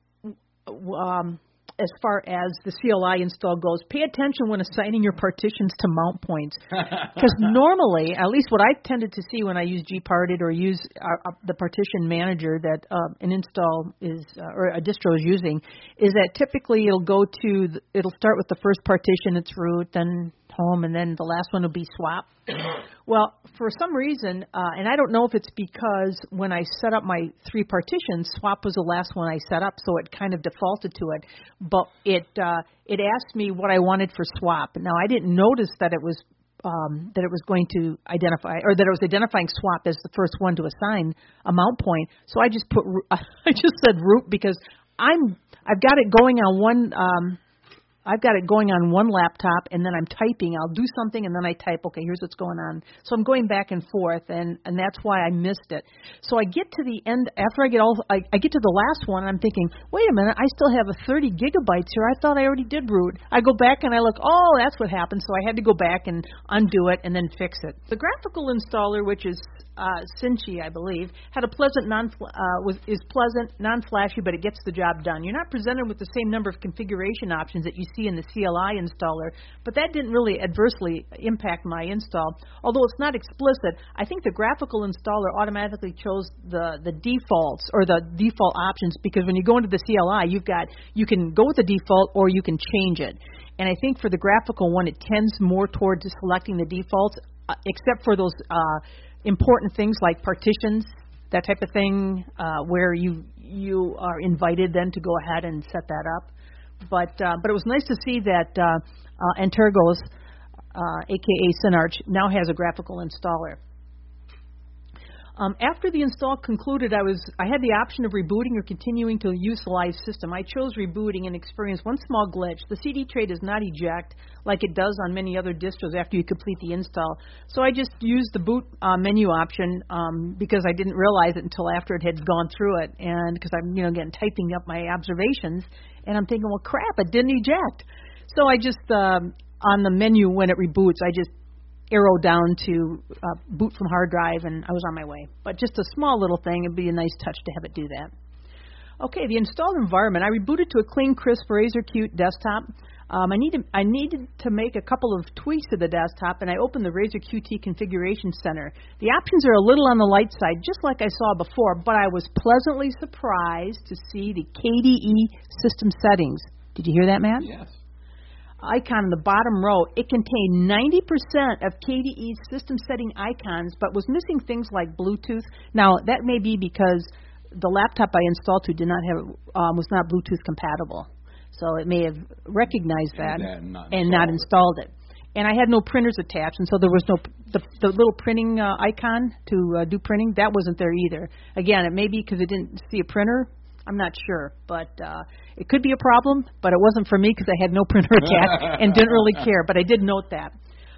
As far as the CLI install goes, pay attention when assigning your partitions to mount points. Because normally, at least what I've tended to see when I use gparted or use the partition manager that an install is or a distro is using, is that typically it'll start with the first partition, its root, then home, and then the last one will be swap. Well, for some reason, and I don't know if it's because when I set up my 3 partitions, swap was the last one I set up, so it kind of defaulted to it. But it asked me what I wanted for swap. Now, I didn't notice that it was going to identify, or that it was identifying swap as the first one to assign a mount point. So I just said root because I've got it going on one. I've got it going on one laptop, and then I'm typing. I'll do something, and then I type, okay, here's what's going on. So I'm going back and forth, and that's why I missed it. So I get to the end, after I get to the last one, and I'm thinking, wait a minute, I still have a 30 gigabytes here. I thought I already did root. I go back, and I look, oh, that's what happened. So I had to go back and undo it and then fix it. The graphical installer, which is Cinci, I believe, had a pleasant, is pleasant, non-flashy, but it gets the job done. You're not presented with the same number of configuration options that you see in the CLI installer, but that didn't really adversely impact my install. Although it's not explicit, I think the graphical installer automatically chose the defaults or the default options, because when you go into the CLI, you can go with the default or you can change it. And I think for the graphical one, it tends more towards selecting the defaults, except for those important things like partitions, that type of thing, where you are invited then to go ahead and set that up. But it was nice to see that Antergos, aka Synarch, now has a graphical installer. After the install concluded, I had the option of rebooting or continuing to use the live system. I chose rebooting and experienced one small glitch. The CD tray does not eject like it does on many other distros after you complete the install. So I just used the boot menu option because I didn't realize it until after it had gone through it, and because I'm again typing up my observations, and I'm thinking, well, crap, it didn't eject. So I just on the menu when it reboots, I just arrow down to boot from hard drive, and I was on my way. But just a small little thing. It'd be a nice touch to have it do that. Okay, the installed environment. I rebooted to a clean, crisp RazorQt desktop. I needed to make a couple of tweaks to the desktop, and I opened the RazorQt Configuration Center. The options are a little on the light side, just like I saw before, but I was pleasantly surprised to see the KDE system settings. Did you hear that, Matt? Yes. Icon in the bottom row, it contained 90% of KDE's system setting icons, but was missing things like Bluetooth. Now, that may be because the laptop I installed to did not have was not Bluetooth compatible, so it may have recognized that and not installed it. And I had no printers attached, and so there was no the little printing icon to do printing. That wasn't there either. Again, it may be because it didn't see a printer. I'm not sure, but it could be a problem, but it wasn't for me because I had no printer attached and didn't really care, but I did note that.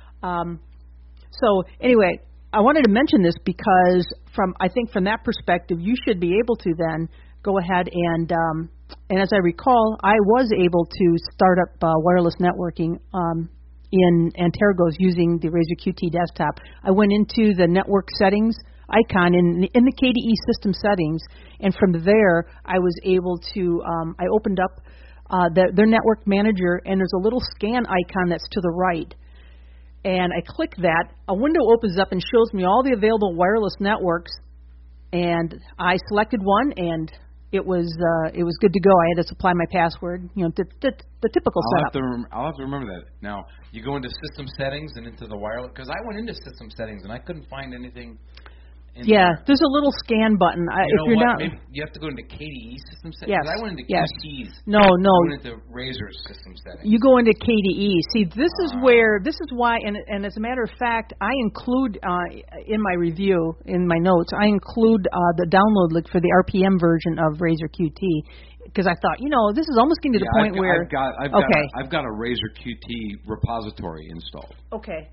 So anyway, I wanted to mention this because I think from that perspective, you should be able to then go ahead and as I recall, I was able to start up wireless networking in Antergos using the RazorQt desktop. I went into the network settings icon in the KDE system settings, and from there I was able to I opened up their network manager, and there's a little scan icon that's to the right, and I click that. A window opens up and shows me all the available wireless networks, and I selected one, and it was good to go. I had to supply my password, the typical setup. I'll have to remember that. Now, you go into system settings and into the wireless, because I went into system settings and I couldn't find anything. There's a little scan button. Maybe you have to go into KDE system settings. Yes. I went into KDE's. No. I went into Razor's system settings. You go into KDE. See, this is why, and as a matter of fact, I include in my review, in my notes, I include the download link for the RPM version of RazorQt, because I thought, this is almost getting to the point where I've got a RazorQt repository installed. Okay.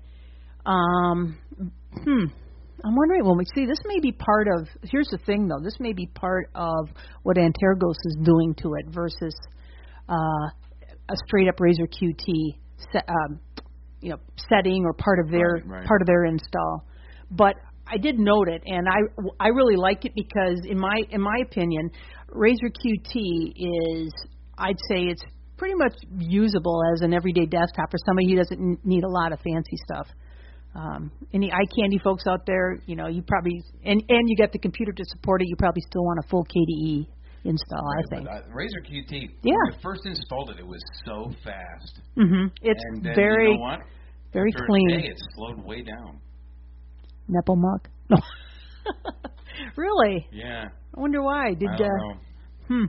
I'm wondering, this may be part of, here's the thing though, this may be part of what Antergos is doing to it versus a straight up RazorQt setting or part of their install. But I did note it, and I really like it because in my opinion, RazorQt is, I'd say it's pretty much usable as an everyday desktop for somebody who doesn't need a lot of fancy stuff. Any iCandy folks out there, you probably, and you got the computer to support it, you probably still want a full KDE install, I think. RazorQt, when I first installed it, it was so fast. Mm-hmm. It's very, very clean. Today it slowed way down. Nepomuk? No. Really? Yeah. I wonder why. I don't know.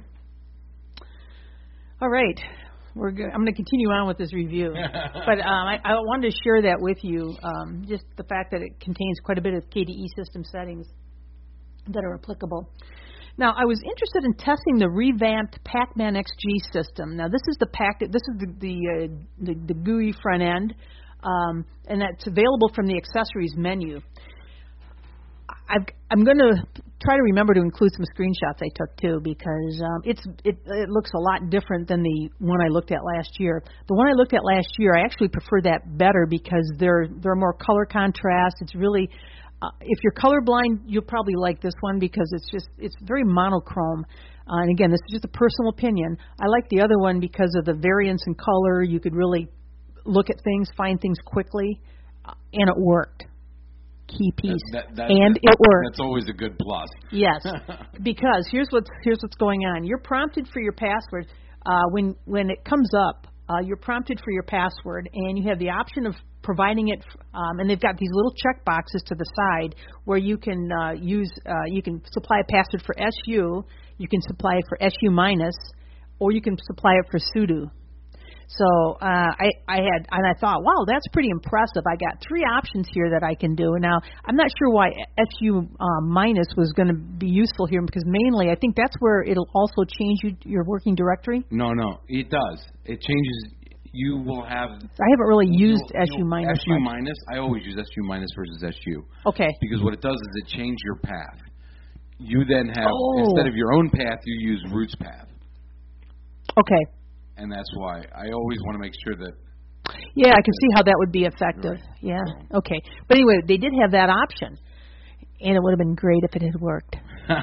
All right. I'm going to continue on with this review, but I wanted to share that with you, just the fact that it contains quite a bit of KDE system settings that are applicable. Now, I was interested in testing the revamped Pacman XG system. Now, this is the GUI front end, and that's available from the accessories menu. I'm going to try to remember to include some screenshots I took too, because it looks a lot different than the one I looked at last year. The one I looked at last year, I actually prefer that better because there are more color contrast. It's really If you're colorblind, you'll probably like this one because it's very monochrome. And again, this is just a personal opinion. I like the other one because of the variance in color. You could really look at things, find things quickly, and it worked. Key piece. And it worked. That's always a good plus. Yes, because here's what's going on. You're prompted for your password. When it comes up, you're prompted for your password, and you have the option of providing it, and they've got these little check boxes to the side where you can you can supply a password for SU, you can supply it for SU minus, or you can supply it for sudo. So I thought, wow, that's pretty impressive. I got 3 options here that I can do. Now, I'm not sure why SU minus was going to be useful here because mainly I think that's where it'll also change your working directory. No, it does. It changes. You will have. I haven't really used SU minus. SU minus. I always use SU minus versus SU. Okay. Because what it does is it changes your path. You then have instead of your own path, you use root's path. Okay. And that's why I always want to make sure that. Yeah, I can see how that would be effective. Right. Yeah. Okay. But anyway, they did have that option, and it would have been great if it had worked.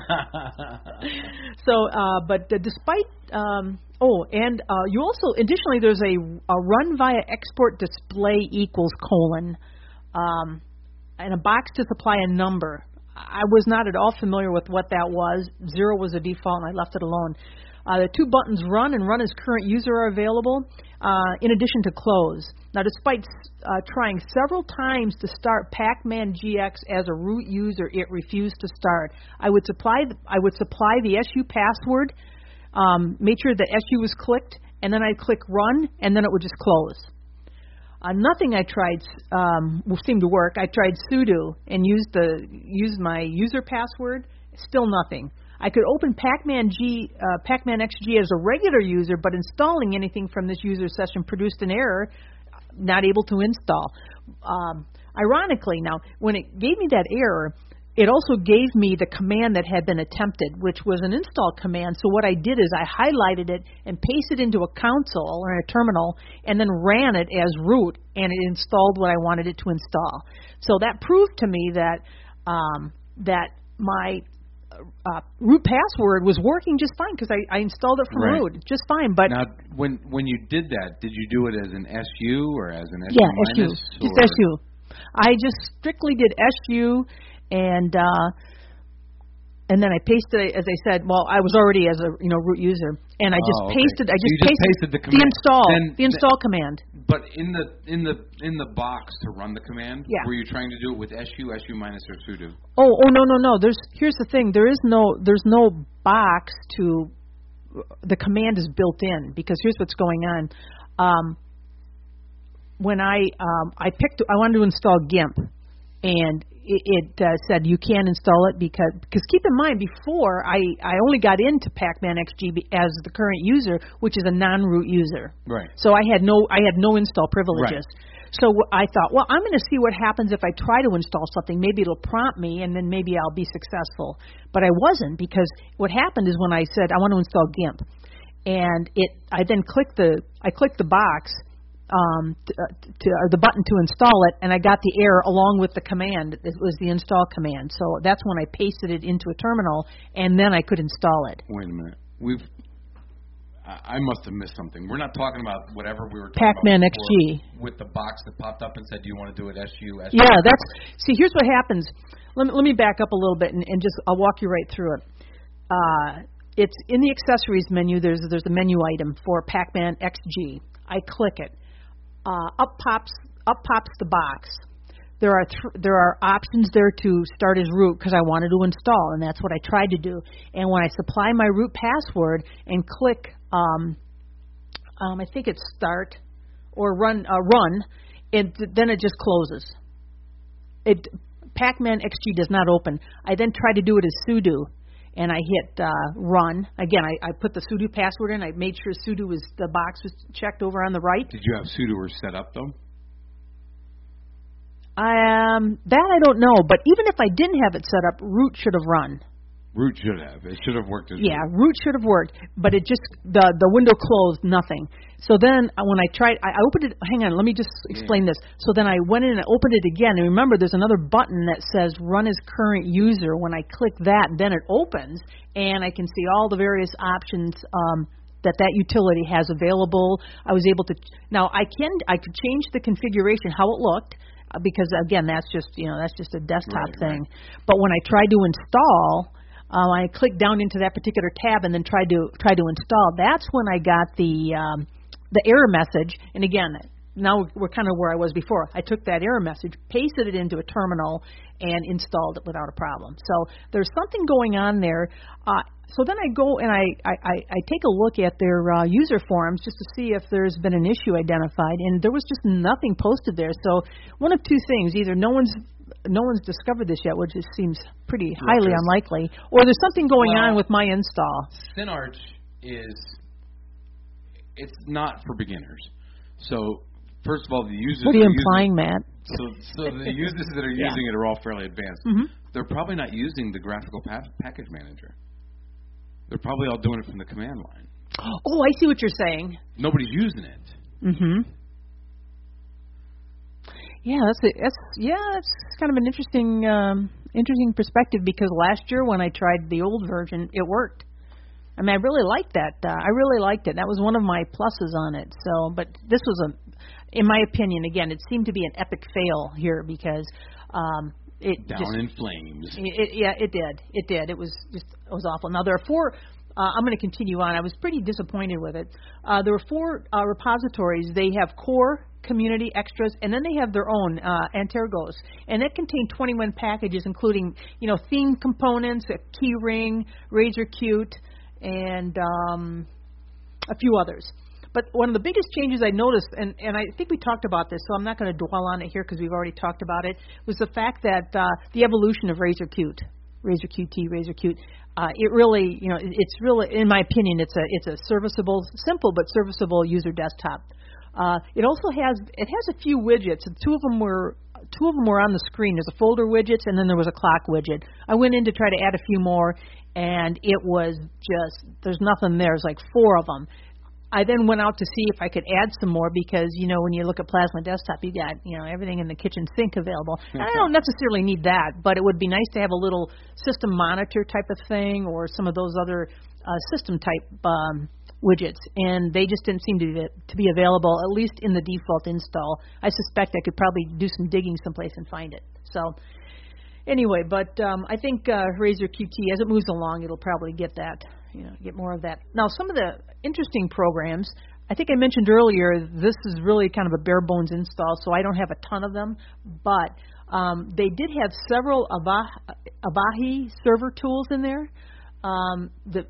So, but despite. You also additionally there's a run via export display equals : and a box to supply a number. I was not at all familiar with what that was. 0 was a default, and I left it alone. The 2 buttons run and run as current user are available, in addition to close. Now, despite trying several times to start Pac-Man GX as a root user, it refused to start. I would supply the SU password, made sure that SU was clicked, and then I'd click run, and then it would just close. Nothing I tried seemed to work. I tried sudo and used my user password. Still nothing. I could open Pac-Man XG as a regular user, but installing anything from this user session produced an error, not able to install. Ironically, now, when it gave me that error, it also gave me the command that had been attempted, which was an install command. So what I did is I highlighted it and pasted it into a console or a terminal and then ran it as root, and it installed what I wanted it to install. So that proved to me that my root password was working just fine because I installed it from root just fine. But now, when you did that, did you do it as an SU or as an SU minus? SU. Just SU. I just strictly did SU, and then I pasted it, as I said. Well, I was already as a root user, and I just pasted. I just pasted the command. The install command. But in the box to run the command, were you trying to do it with SU minus, or sudo? Oh no. Here's the thing. There's no box to. The command is built in because here's what's going on. When I wanted to install GIMP, and it said you can't install it because keep in mind, before I only got into Pac-Man XG as the current user, which is a non-root user. Right. So I had no install privileges. Right. So I thought, well, I'm going to see what happens if I try to install something. Maybe it'll prompt me, and then maybe I'll be successful. But I wasn't, because what happened is when I said I want to install GIMP, and I then clicked the box. The button to install it, and I got the error along with the command. It was the install command. So that's when I pasted it into a terminal, and then I could install it. Wait a minute. I must have missed something. We're not talking about whatever we were talking Pac-Man about XG. With the box that popped up and said, do you want to do it SU? Yeah, see, here's what happens. Let me back up a little bit and just I'll walk you right through it. It's in the accessories menu. There's a menu item for Pac-Man XG. I click it. Up pops the box. There are options there to start as root because I wanted to install, and that's what I tried to do. And when I supply my root password and click, I think it's start or run, then it just closes. Pac-Man XG does not open. I then tried to do it as sudo, and I hit run. Again, I put the sudo password in. I made sure the box was checked over on the right. Did you have sudo set up, though? That I don't know. But even if I didn't have it set up, root should have run. Root should have. It should have worked as Yeah, root. root should have worked, but it just the window closed, nothing. So then when I tried, I opened it. Hang on, let me just explain this. So then I went in and opened it again, and remember, there's another button that says Run as Current User. When I click that, then it opens, and I can see all the various options that utility has available. I was able to now I could change the configuration how it looked. Because again, that's just a desktop thing. Right. But when I tried to install, I clicked down into that particular tab and then tried to install. That's when I got the error message. And again, now we're kind of where I was before. I took that error message, pasted it into a terminal, and installed it without a problem. So there's something going on there. So then I go and I take a look at their user forums just to see if there's been an issue identified, and there was just nothing posted there. So one of two things: either no one's discovered this yet, which just seems pretty highly unlikely, or there's something going on with my install. SynArch it's not for beginners. So first of all, the users. What are you implying, Matt? So the users that are using it are all fairly advanced. Mm-hmm. They're probably not using the graphical package manager. They're probably all doing it from the command line. Oh, I see what you're saying. Nobody's using it. Mm-hmm. Yeah, that's kind of an interesting perspective, because last year when I tried the old version, it worked. I mean, I really liked that. I really liked it. That was one of my pluses on it. So, but this was in my opinion, again, it seemed to be an epic fail here, because it down just, in flames. It did. It was awful. Now there are 4. I'm going to continue on. I was pretty disappointed with it. There were 4 repositories. They have core, community, extras, and then they have their own Antergos, and that contained 21 packages, including theme components, a keyring, Razorcute, and a few others. But one of the biggest changes I noticed, and I think we talked about this, so I'm not going to dwell on it here because we've already talked about it, was the fact that the evolution of Razorcute, it really, it's really, in my opinion, it's a serviceable, simple but serviceable user desktop. It also has a few widgets. Two of them were on the screen. There's a folder widgets, and then there was a clock widget. I went in to try to add a few more, and it was just, there's nothing there. There's like 4 of them. I then went out to see if I could add some more, because, when you look at Plasma Desktop, you got, everything in the kitchen sink available. And I don't necessarily need that, but it would be nice to have a little system monitor type of thing, or some of those other system type widgets. And they just didn't seem to be available, at least in the default install. I suspect I could probably do some digging someplace and find it. So anyway, but I think Razorqt, as it moves along, it'll probably get that. Get more of that. Now, some of the interesting programs, I think I mentioned earlier, this is really kind of a bare bones install, so I don't have a ton of them, but they did have several Avahi server tools in there. The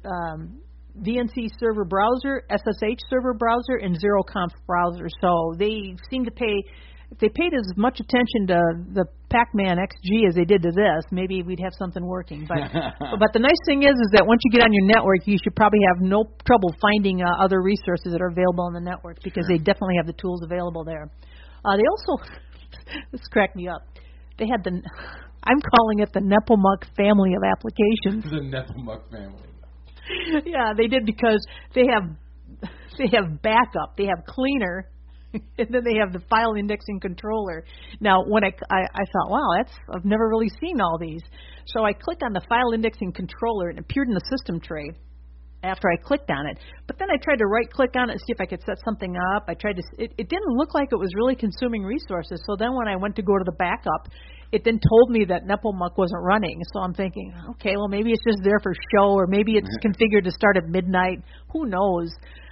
VNC server browser, SSH server browser, and ZeroConf browser. So they seem to pay. If they paid as much attention to the Pac-Man XG as they did to this, maybe we'd have something working. But but the nice thing is that once you get on your network, you should probably have no trouble finding other resources that are available on the network, because they definitely have the tools available there. They also, this cracked me up. They had I'm calling it the Nepomuk family of applications. The Nepomuk family. Yeah, they did, because they have backup, they have cleaner. And then they have the file indexing controller. Now, when I thought, wow, I've never really seen all these. So I clicked on the file indexing controller, and it appeared in the system tray after I clicked on it. But then I tried to right-click on it and see if I could set something up. It didn't look like it was really consuming resources. So then when I went to go to the backup, it then told me that Nepomuk wasn't running. So I'm thinking, okay, well, maybe it's just there for show, or maybe it's configured to start at midnight. Who knows?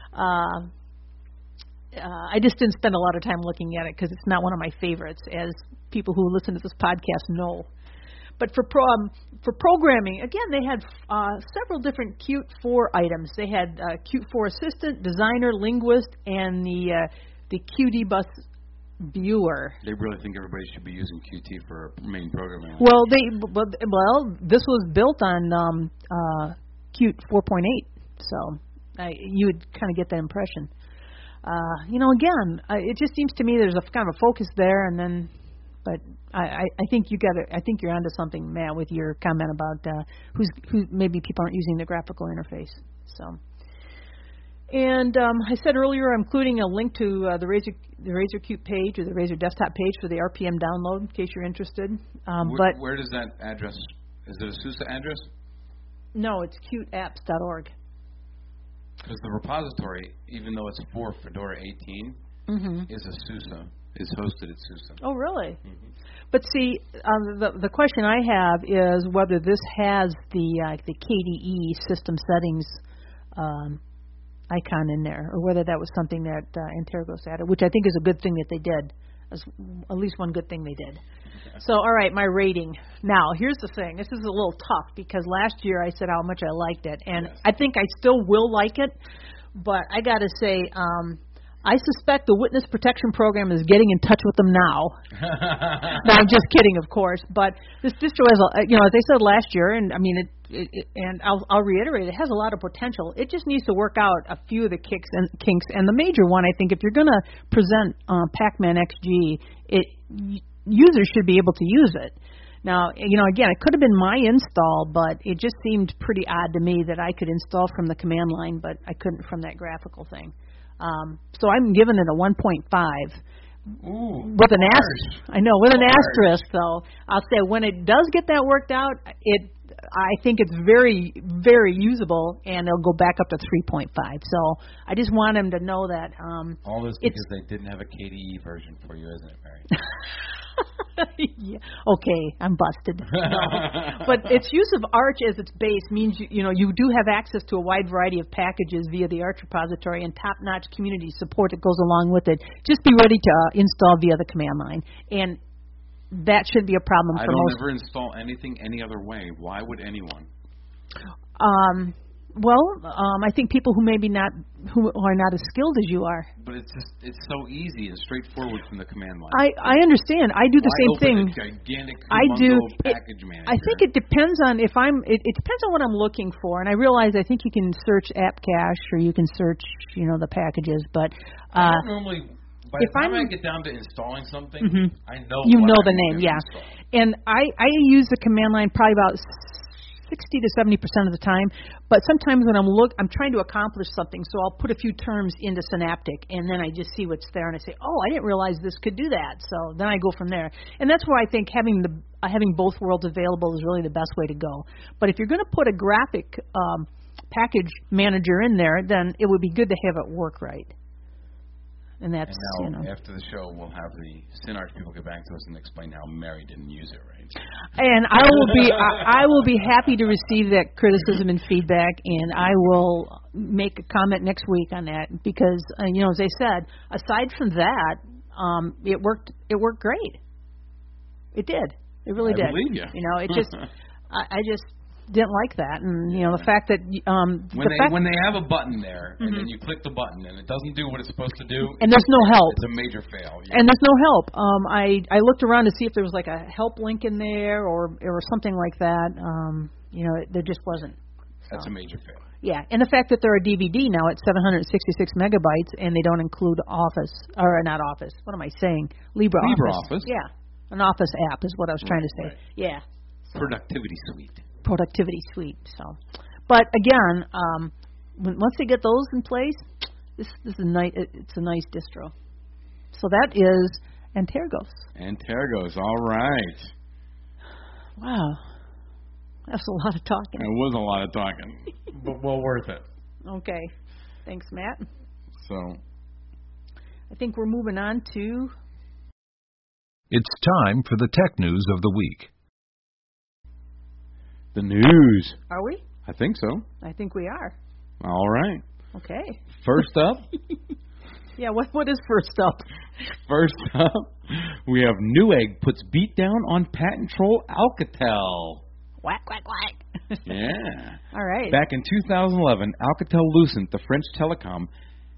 I just didn't spend a lot of time looking at it, because it's not one of my favorites, as people who listen to this podcast know. But for programming, again, they had several different Qt 4 items. They had Qt 4 Assistant, Designer, Linguist, and the QDBus Viewer. They really think everybody should be using Qt for main programming. Well, this was built on Qt 4.8, so you would kind of get that impression. Again, it just seems to me there's a kind of a focus there, and then But I think I think you're onto something, Matt, with your comment about who maybe people aren't using the graphical interface. So. And I said earlier, I'm including a link to the Razorcube page or the Razor desktop page for the RPM download, in case you're interested. But where does that address? Is it a SUSE address? No, it's cuteapps.org. Because the repository, even though it's for Fedora 18, is a SUSE, is hosted at SUSE. Oh, really? Mm-hmm. But see, the question I have is whether this has the KDE system settings icon in there, or whether that was something that Antergos added, which I think is a good thing that they did. At least one good thing they did. Okay. So, all right, my rating. Now, here's the thing. This is a little tough because last year I said how much I liked it, and yes. I think I still will like it, but I got to say, I suspect the Witness Protection Program is getting in touch with them now. No, I'm just kidding, of course. But this distro has, as I said last year, and I mean, and I'll reiterate, it has a lot of potential. It just needs to work out a few of the kinks, and the major one, I think, if you're going to present Pacman XG, users should be able to use it. Now, again, it could have been my install, but it just seemed pretty odd to me that I could install from the command line, but I couldn't from that graphical thing. So I'm giving it a 1.5. Ooh, with an asterisk. I know, with an asterisk. So I'll say when it does get that worked out, I think it's very, very usable, and it'll go back up to 3.5. So I just want them to know that. All this because they didn't have a KDE version for you, isn't it, Mary? Yeah. Okay, I'm busted. No. But its use of Arch as its base means you do have access to a wide variety of packages via the Arch repository and top-notch community support that goes along with it. Just be ready to install via the command line, and that should be a problem for most. I don't ever install anything any other way. Why would anyone? I think people who are not as skilled as you are. But it's so easy and straightforward from the command line. I understand. I do the same thing. Gigantic package manager. I think it depends on it depends on what I'm looking for, and I realize I think you can search app cache or you can search the packages, but I don't normally. By the time I get down to installing something, I know the name, yeah. Install. And I use the command line probably about 60 to 70% of the time, but sometimes when I'm trying to accomplish something, so I'll put a few terms into Synaptic, and then I just see what's there, and I say, oh, I didn't realize this could do that. So then I go from there, and that's where I think having both worlds available is really the best way to go. But if you're going to put a graphic package manager in there, then it would be good to have it work right. And that's, after the show, we'll have the SynArch people get back to us and explain how Mary didn't use it right. And I will be happy to receive that criticism and feedback, and I will make a comment next week on that because, as I said, aside from that, it worked great. It did. It really did. I believe you. It just, I just didn't like that, and the fact that when they have a button there and then you click the button and it doesn't do what it's supposed to do, and there's no help, it's a major fail. And there's no help. I looked around to see if there was like a help link in there or something like that. There just wasn't. That's a major fail. Yeah, and the fact that they're a DVD now at 766 megabytes and they don't include Office or not Office. What am I saying? LibreOffice. Yeah, an Office app is what I was trying to say. Right. Yeah. So. Productivity suite. So, but again, once they get those in place, this is a nice. It's a nice distro. So that is Antergos. Antergos, all right. Wow, that's a lot of talking. It was a lot of talking, but well worth it. Okay, thanks, Matt. So, I think we're moving on to. It's time for the tech news of the week. The news. Are we? I think so. I think we are. All right. Okay. First up. Yeah, what is first up? First up, we have Newegg puts beat down on patent troll Alcatel. Whack, whack, whack. Yeah. All right. Back in 2011, Alcatel-Lucent, the French telecom,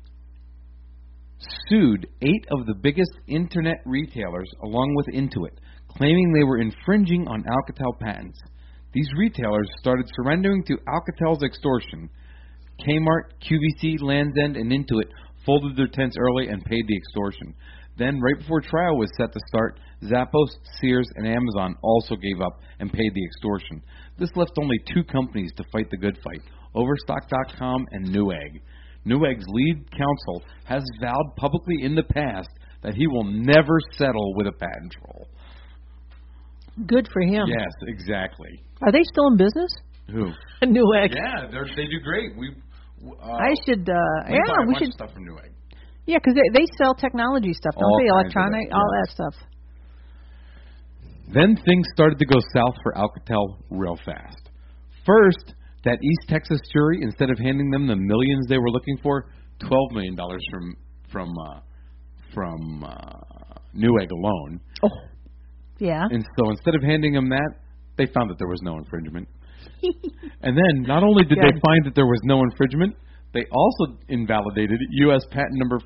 sued 8 of the biggest internet retailers along with Intuit, claiming they were infringing on Alcatel patents. These retailers started surrendering to Alcatel's extortion. Kmart, QVC, Lands' End, and Intuit folded their tents early and paid the extortion. Then, right before trial was set to start, Zappos, Sears, and Amazon also gave up and paid the extortion. This left only 2 companies to fight the good fight, Overstock.com and Newegg. Newegg's lead counsel has vowed publicly in the past that he will never settle with a patent troll. Good for him. Yes, exactly. Are they still in business? Who? Newegg. Yeah, they do great. We I should. buy a we bunch should. of stuff from Newegg. Yeah, because they sell technology stuff, don't All they? kinds of Electronic, it, all yeah. that stuff. Then things started to go south for Alcatel real fast. First, that East Texas jury, instead of handing them the millions they were looking for, $12 million from Newegg alone. Oh, yeah. And so instead of handing them that, they found that there was no infringement. And then not only did they find that there was no infringement, they also invalidated U.S. patent number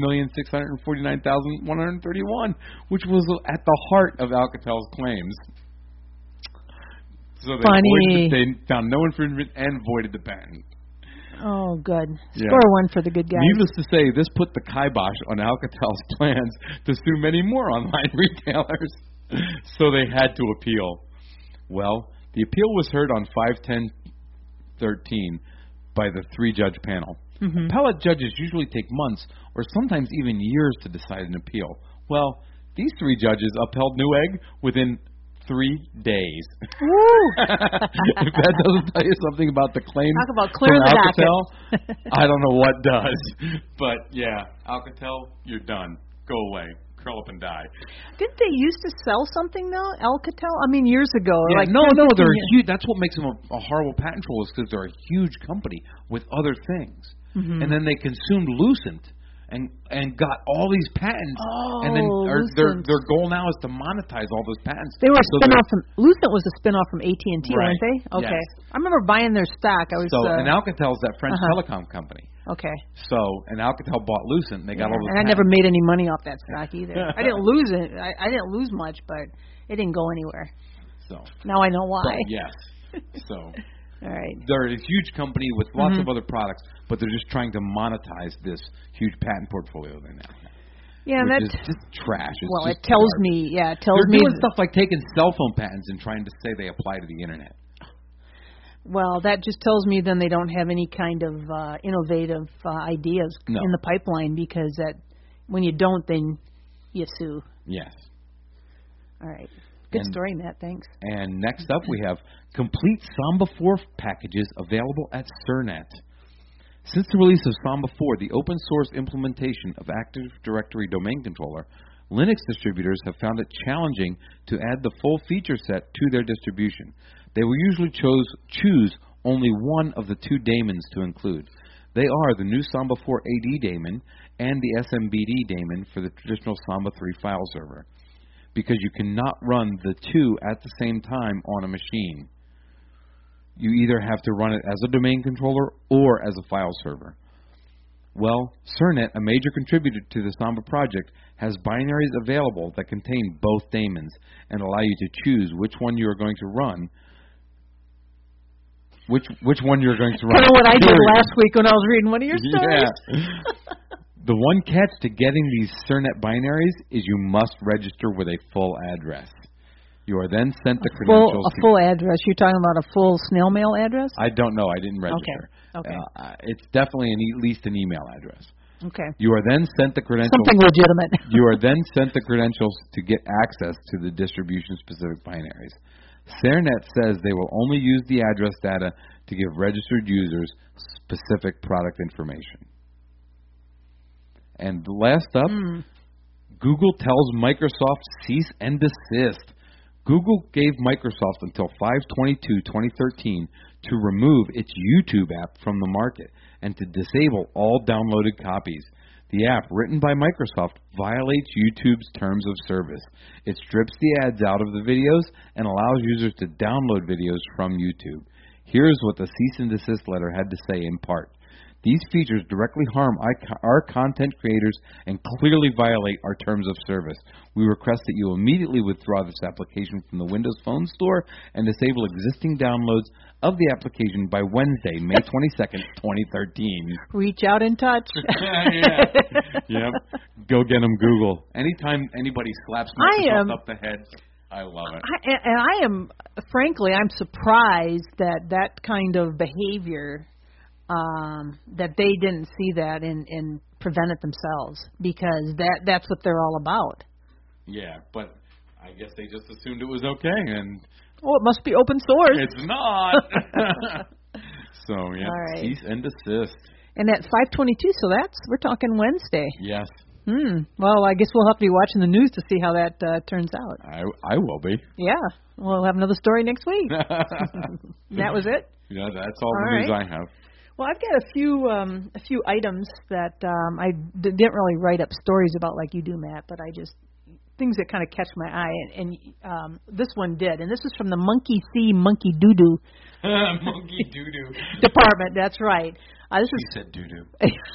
5,649,131, which was at the heart of Alcatel's claims. So they found no infringement and voided the patent. Oh, good. Yeah. Score one for the good guys. Needless to say, this put the kibosh on Alcatel's plans to sue many more online retailers. So they had to appeal. Well, the appeal was heard on 5/10/13 by the 3-judge panel. Mm-hmm. Appellate judges usually take months or sometimes even years to decide an appeal. Well, these 3 judges upheld Newegg within 3 days. Woo! If that doesn't tell you something about the claims Talk about clearing from the Alcatel, docket. I don't know what does. But yeah, Alcatel, you're done. Go away. Curl up and die. Didn't they used to sell something though, Alcatel? I mean, years ago. Yeah, like no, 10, 15 they're years. huge. That's what makes them a horrible patent troll, is because they're a huge company with other things. Mm-hmm. And then they consumed Lucent and got all these patents. Oh, and then Lucent. their goal now is to monetize all those patents. They were a So spin-off from Lucent was a spin-off from AT&T, Right. weren't they? Okay. Yes. I remember buying their stock. I was and Alcatel's that French telecom company. okay. So, and Alcatel bought Lucent, and they got all those and I patents. never made any money off that stock either. I didn't lose it. I didn't lose much, but it didn't go anywhere. So, Now I know why. yes. So, All right. they're a huge company with lots of other products, but they're just trying to monetize this huge patent portfolio they now have. Yeah, and which that. is just trash. It's Well, just it tells garbage. me. Yeah, it tells They're me. doing stuff like taking cell phone patents and trying to say they apply to the internet. Well, that just tells me then they don't have any kind of innovative ideas No. in the pipeline, because that when you don't, then you sue. Yes. All right. Good And- story, Matt. Thanks. And next up, we have complete Samba 4 packages available at Cernet. Since the release of Samba 4, the open source implementation of Active Directory Domain Controller, Linux distributors have found it challenging to add the full feature set to their distribution. They will usually choose only one of the 2 daemons to include. They are the new Samba 4 AD daemon and the SMBD daemon for the traditional Samba 3 file server, because you cannot run the 2 at the same time on a machine. You either have to run it as a domain controller or as a file server. Well, Cernet, a major contributor to the Samba project, has binaries available that contain both daemons and allow you to choose which one you are going to run. Which one you're going to run. Kind of what I did Period. last week when I was reading one of your stories. Yeah. The one catch to getting these Cernet binaries is you must register with a full address. You are then sent the credentials. A full address. You're talking about a full snail mail address? I don't know. I didn't register. Okay. It's definitely at least an email address. Okay. You are then sent the credentials. Something legitimate. You are then sent the credentials to get access to the distribution-specific binaries. Cernet says they will only use the address data to give registered users specific product information. And last up, Google tells Microsoft cease and desist. Google gave Microsoft until 5/22/2013 to remove its YouTube app from the market and to disable all downloaded copies. The app, written by Microsoft, violates YouTube's terms of service. It strips the ads out of the videos and allows users to download videos from YouTube. Here's what the cease and desist letter had to say in part. These features directly harm our content creators and clearly violate our terms of service. We request that you immediately withdraw this application from the Windows Phone Store and disable existing downloads of the application by Wednesday, May 22nd, 2013. Reach out and touch. Yeah. Yep. Go get them, Google. Anytime anybody slaps Microsoft up the head, I love it. I am, frankly, I'm surprised that kind of behavior, that they didn't see that and prevent it themselves, because that's what they're all about. Yeah, but I guess they just assumed it was okay, and it must be open source. It's not. So yeah, all right. Cease and desist. And at 5:22, so we're talking Wednesday. Yes. Well, I guess we'll have to be watching the news to see how that turns out. I will be. Yeah. We'll have another story next week. That was it? Yeah, that's all the news I have. Well, I've got a few items that I didn't really write up stories about like you do, Matt, but things that kind of catch my eye, and this one did. And this is from the Monkey See, Monkey Doo-Doo. Monkey Doo-Doo. Department, that's right. You said doo-doo.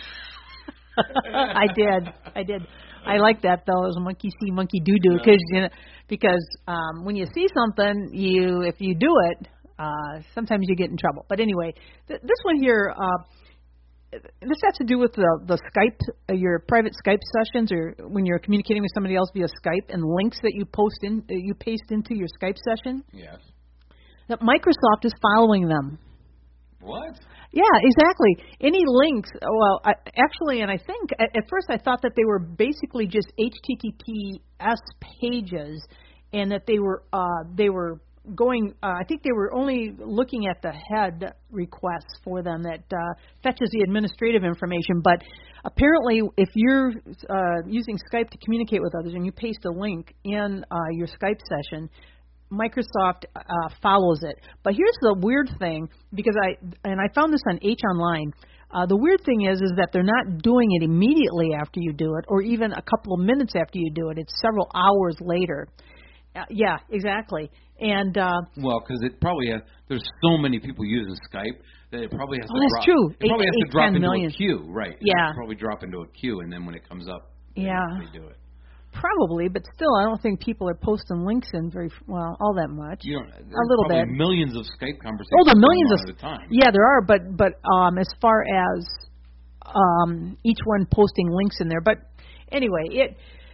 I did. I like that though. It was Monkey See, Monkey Doo-Doo, because when you see something, if you do it, sometimes you get in trouble. But anyway, this one here, this has to do with the Skype, your private Skype sessions, or when you're communicating with somebody else via Skype, and links that you paste into your Skype session. Yes. That Microsoft is following them. What? Yeah, exactly. Any links? Well, and I think at first I thought that they were basically just HTTPS pages, and that they were going. I think they were only looking at the head requests for them that fetches the administrative information. But apparently, if you're using Skype to communicate with others and you paste a link in your Skype session, Microsoft follows it. But here's the weird thing, because I found this on H Online. The weird thing is that they're not doing it immediately after you do it, or even a couple of minutes after you do it. It's several hours later. Yeah, exactly. And well, because it probably there's so many people using Skype that it probably has to that's drop. true. It probably has to drop into million. a queue, right? Yeah. It'll probably drop into a queue, and then when it comes up, they do it. Probably, but still, I don't think people are posting links in all that much. A little bit. Millions of Skype conversations. There are millions at a time. Yeah, there are, but as far as each one posting links in there, but anyway,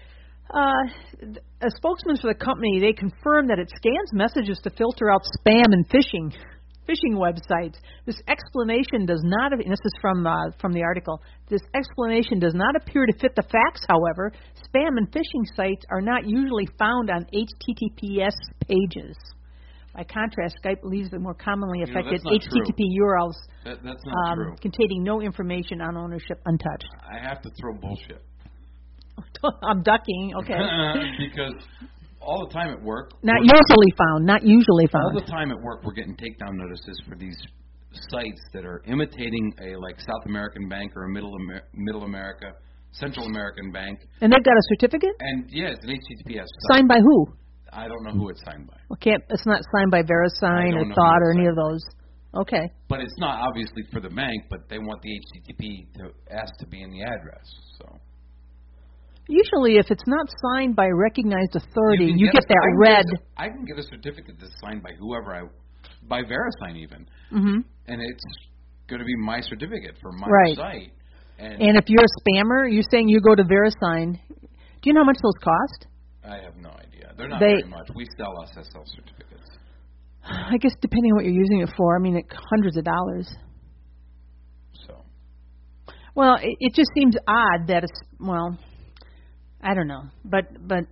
a spokesman for the company, they confirmed that it scans messages to filter out spam and phishing websites. This explanation does not, and this is from the article, this explanation does not appear to fit the facts, however. Spam and phishing sites are not usually found on HTTPS pages. By contrast, Skype leaves the more commonly affected HTTP URLs that's not true. Containing no information on ownership untouched. I have to throw bullshit. I'm ducking, okay. Because all the time at work... Not usually found. All the time at work, we're getting takedown notices for these sites that are imitating a South American bank or a Middle America, Central American bank. And they've got a certificate? And yeah, it's an HTTPS site. Signed by who? I don't know who it's signed by. Okay, it's not signed by VeriSign or Thought or any of those. Okay. But it's not obviously for the bank, but they want the HTTP to be in the address. So. Usually, if it's not signed by a recognized authority, you get that red. I can get a certificate that's signed by whoever by VeriSign even, and it's going to be my certificate for my site. And if you're a spammer, you're saying you go to VeriSign. Do you know how much those cost? I have no idea. They're not very much. We sell SSL certificates. I guess depending on what you're using it for, I mean, hundreds of dollars. So. Well, it just seems odd that I don't know, but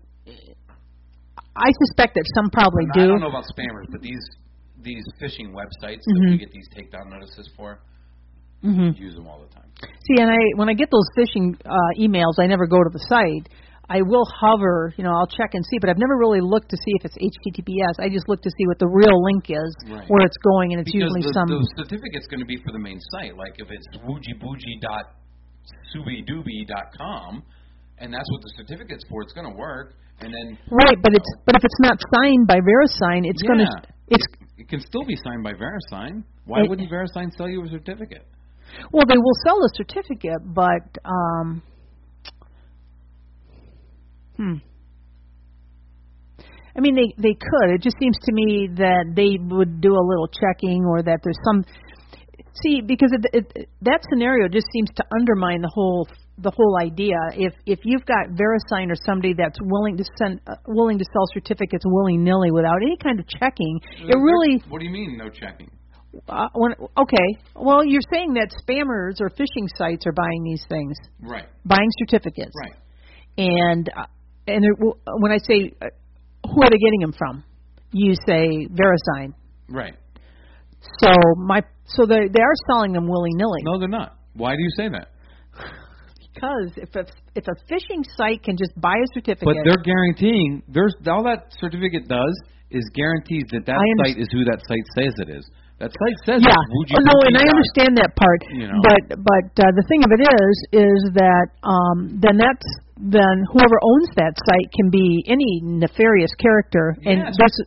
I suspect that some probably do. I don't know about spammers, but these phishing websites that we get these takedown notices for, use them all the time. See, and when I get those phishing emails, I never go to the site. I will hover, I'll check and see, but I've never really looked to see if it's HTTPS. I just look to see what the real link is, where it's going, and it's usually the certificate's going to be for the main site. Like if it's woojibooji.subidoobie.com, and that's what the certificate's for, it's going to work. And then but if it's not signed by VeriSign, it's going to it can still be signed by VeriSign. Why wouldn't VeriSign sell you a certificate? Well, they will sell the certificate, but I mean, they could. It just seems to me that they would do a little checking, or that there's some. See, because that scenario just seems to undermine the whole idea. If you've got VeriSign or somebody that's willing to sell certificates willy-nilly without any kind of checking, it really. What do you mean, no checking? Okay. Well, you're saying that spammers or phishing sites are buying these things. Right. Buying certificates. Right. And when I say who are they getting them from, you say VeriSign. Right. So they are selling them willy-nilly. No, they're not. Why do you say that? Because if a phishing site can just buy a certificate, but they're guaranteeing all that certificate does is guarantees that site is who that site says it is. That site says yeah. It. No, and I understand that part. You know. But the thing of it is that then whoever owns that site can be any nefarious character, and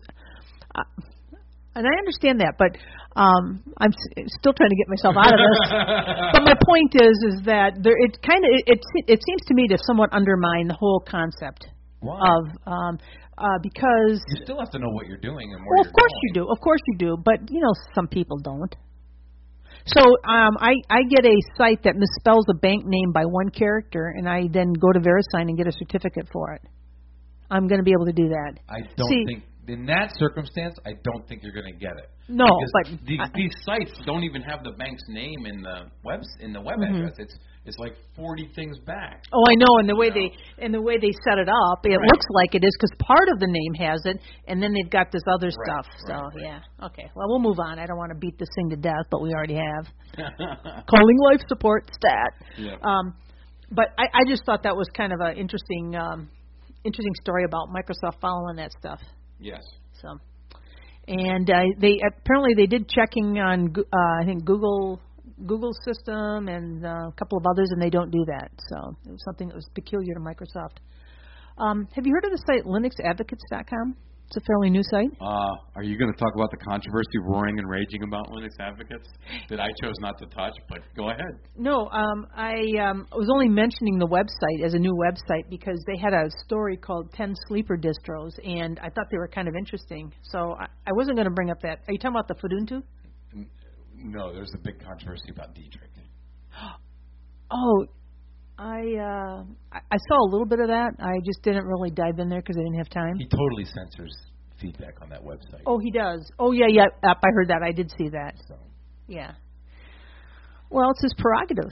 and I understand that, but I'm still trying to get myself out of this. But my point is that it seems to me to somewhat undermine the whole concept. Why? Of because you still have to know what you're doing and of where you're course going. you do. Of course you do. But some people don't. So I get a site that misspells a bank name by one character, and I then go to VeriSign and get a certificate for it. I'm going to be able to do that. I don't think in that circumstance, I don't think you're going to get it. No, because but these sites don't even have the bank's name in the web address. It's like 40 things back. Oh, I know, and the way they set it up, it looks like it is because part of the name has it, and then they've got this other stuff. Yeah, okay. Well, we'll move on. I don't want to beat this thing to death, but we already have. Calling life support stat. Yeah. But I just thought that was kind of an interesting story about Microsoft following that stuff. Yes. So, and they did checking on I think Google's system and a couple of others, and they don't do that. So it was something that was peculiar to Microsoft. Have you heard of the site LinuxAdvocates.com? It's a fairly new site. Are you going to talk about the controversy roaring and raging about Linux Advocates that I chose not to touch? But go ahead. No, I was only mentioning the website as a new website because they had a story called 10 Sleeper Distros, and I thought they were kind of interesting. So I wasn't going to bring up that. Are you talking about the Fuduntu? No, there's a big controversy about Dietrich. Oh, I saw a little bit of that. I just didn't really dive in there because I didn't have time. He totally censors feedback on that website. Oh, he does. Oh, yeah. I heard that. I did see that. So. Yeah. Well, it's his prerogative.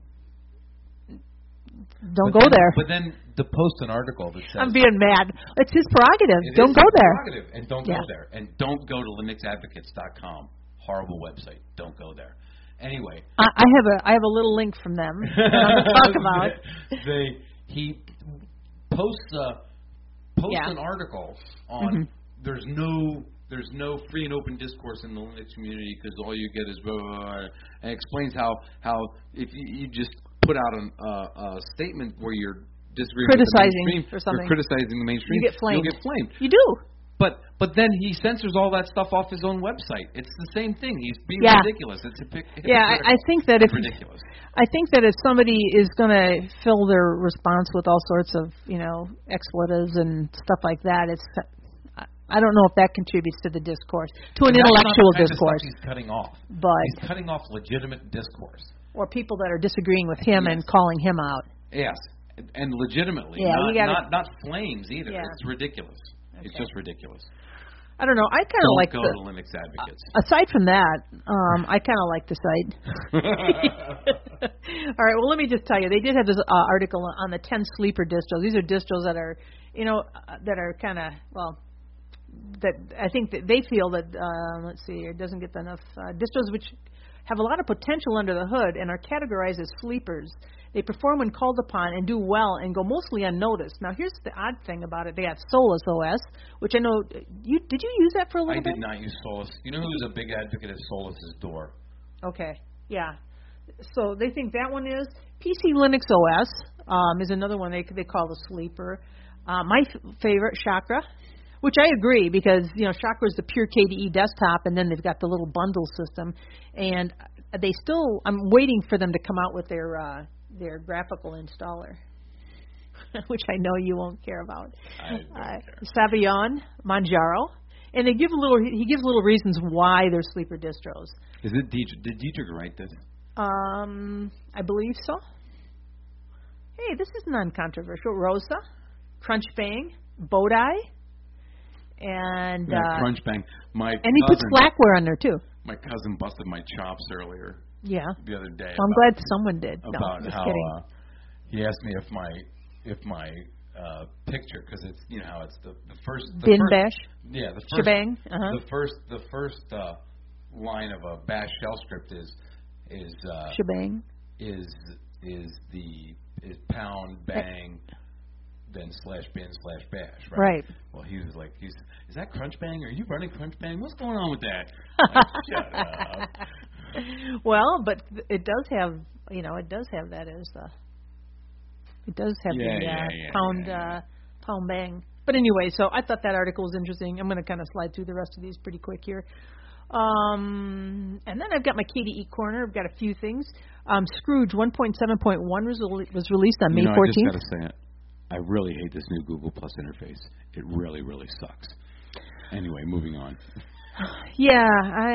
Don't go there. But then to post an article that says... I'm being mad. It's his prerogative. Don't go there. And don't go there. And don't go to linuxadvocates.com. Horrible website. Don't go there. Anyway, I have a little link from them that I'm going to talk about. He posts an article on there's no free and open discourse in the Linux community because all you get is blah, blah, blah, and explains how if you just put out a statement where you're disagreeing criticizing with the mainstream, or something, you're criticizing the mainstream, you get flamed. You'll get flamed. You do. But then he censors all that stuff off his own website. It's the same thing. He's being ridiculous. It's I think that ridiculous. I think that if somebody is going to fill their response with all sorts of expletives and stuff like that, I don't know if that contributes to the discourse, to an intellectual discourse. He's cutting off. But he's cutting off legitimate discourse. Or people that are disagreeing with him and calling him out. Yes, and legitimately. Yeah, not flames either. Yeah. It's ridiculous. Okay. It's just ridiculous. I don't know. I kind of like Don't go to Linux Advocates. Aside from that, I kind of like the site. All right. Well, let me just tell you, they did have this article on the 10 sleeper distros. These are distros that are, that are kind of that I think that they feel that let's see, it doesn't get enough distros which have a lot of potential under the hood and are categorized as sleepers. They perform when called upon and do well and go mostly unnoticed. Now, here's the odd thing about it. They have Solus OS, which I know did you use that for a little bit? I did not use Solus. You know who's a big advocate of Solus's door? Okay, yeah. So they think that one is. PC Linux OS is another one they call the sleeper. My favorite, Chakra, Which I agree, because Chakra is the pure KDE desktop, and then they've got the little bundle system, and they still. I'm waiting for them to come out with their graphical installer, which I know you won't care about. I don't care. Savion, Manjaro, and he gives little reasons why they're sleeper distros. Is it Dietrich? Did Dietrich write this? I believe so. Hey, this is non-controversial. Rosa, Crunchbang, Bodai, and Crunchbang. And he puts Slackware on there too. My cousin busted my chops earlier. Yeah. The other day. Well, I'm glad someone did. About no, how kidding. He asked me if my picture, because it's how it's the first bash. Yeah, the first shebang. The first line of a bash shell script is shebang. Is pound bang, then /bin/bash, right? Right. Well, he was like, is that Crunchbang? Are you running Crunchbang? What's going on with that? Like, shut up. Well, but it does have, it does have that as it does have pound bang. But anyway, so I thought that article was interesting. I'm going to kind of slide through the rest of these pretty quick here. And then I've got my KDE corner. I've got a few things. Scrooge 1.7.1 was released on May 14th. I just got to say it. I really hate this new Google Plus interface. It really, really sucks. Anyway, moving on. Yeah,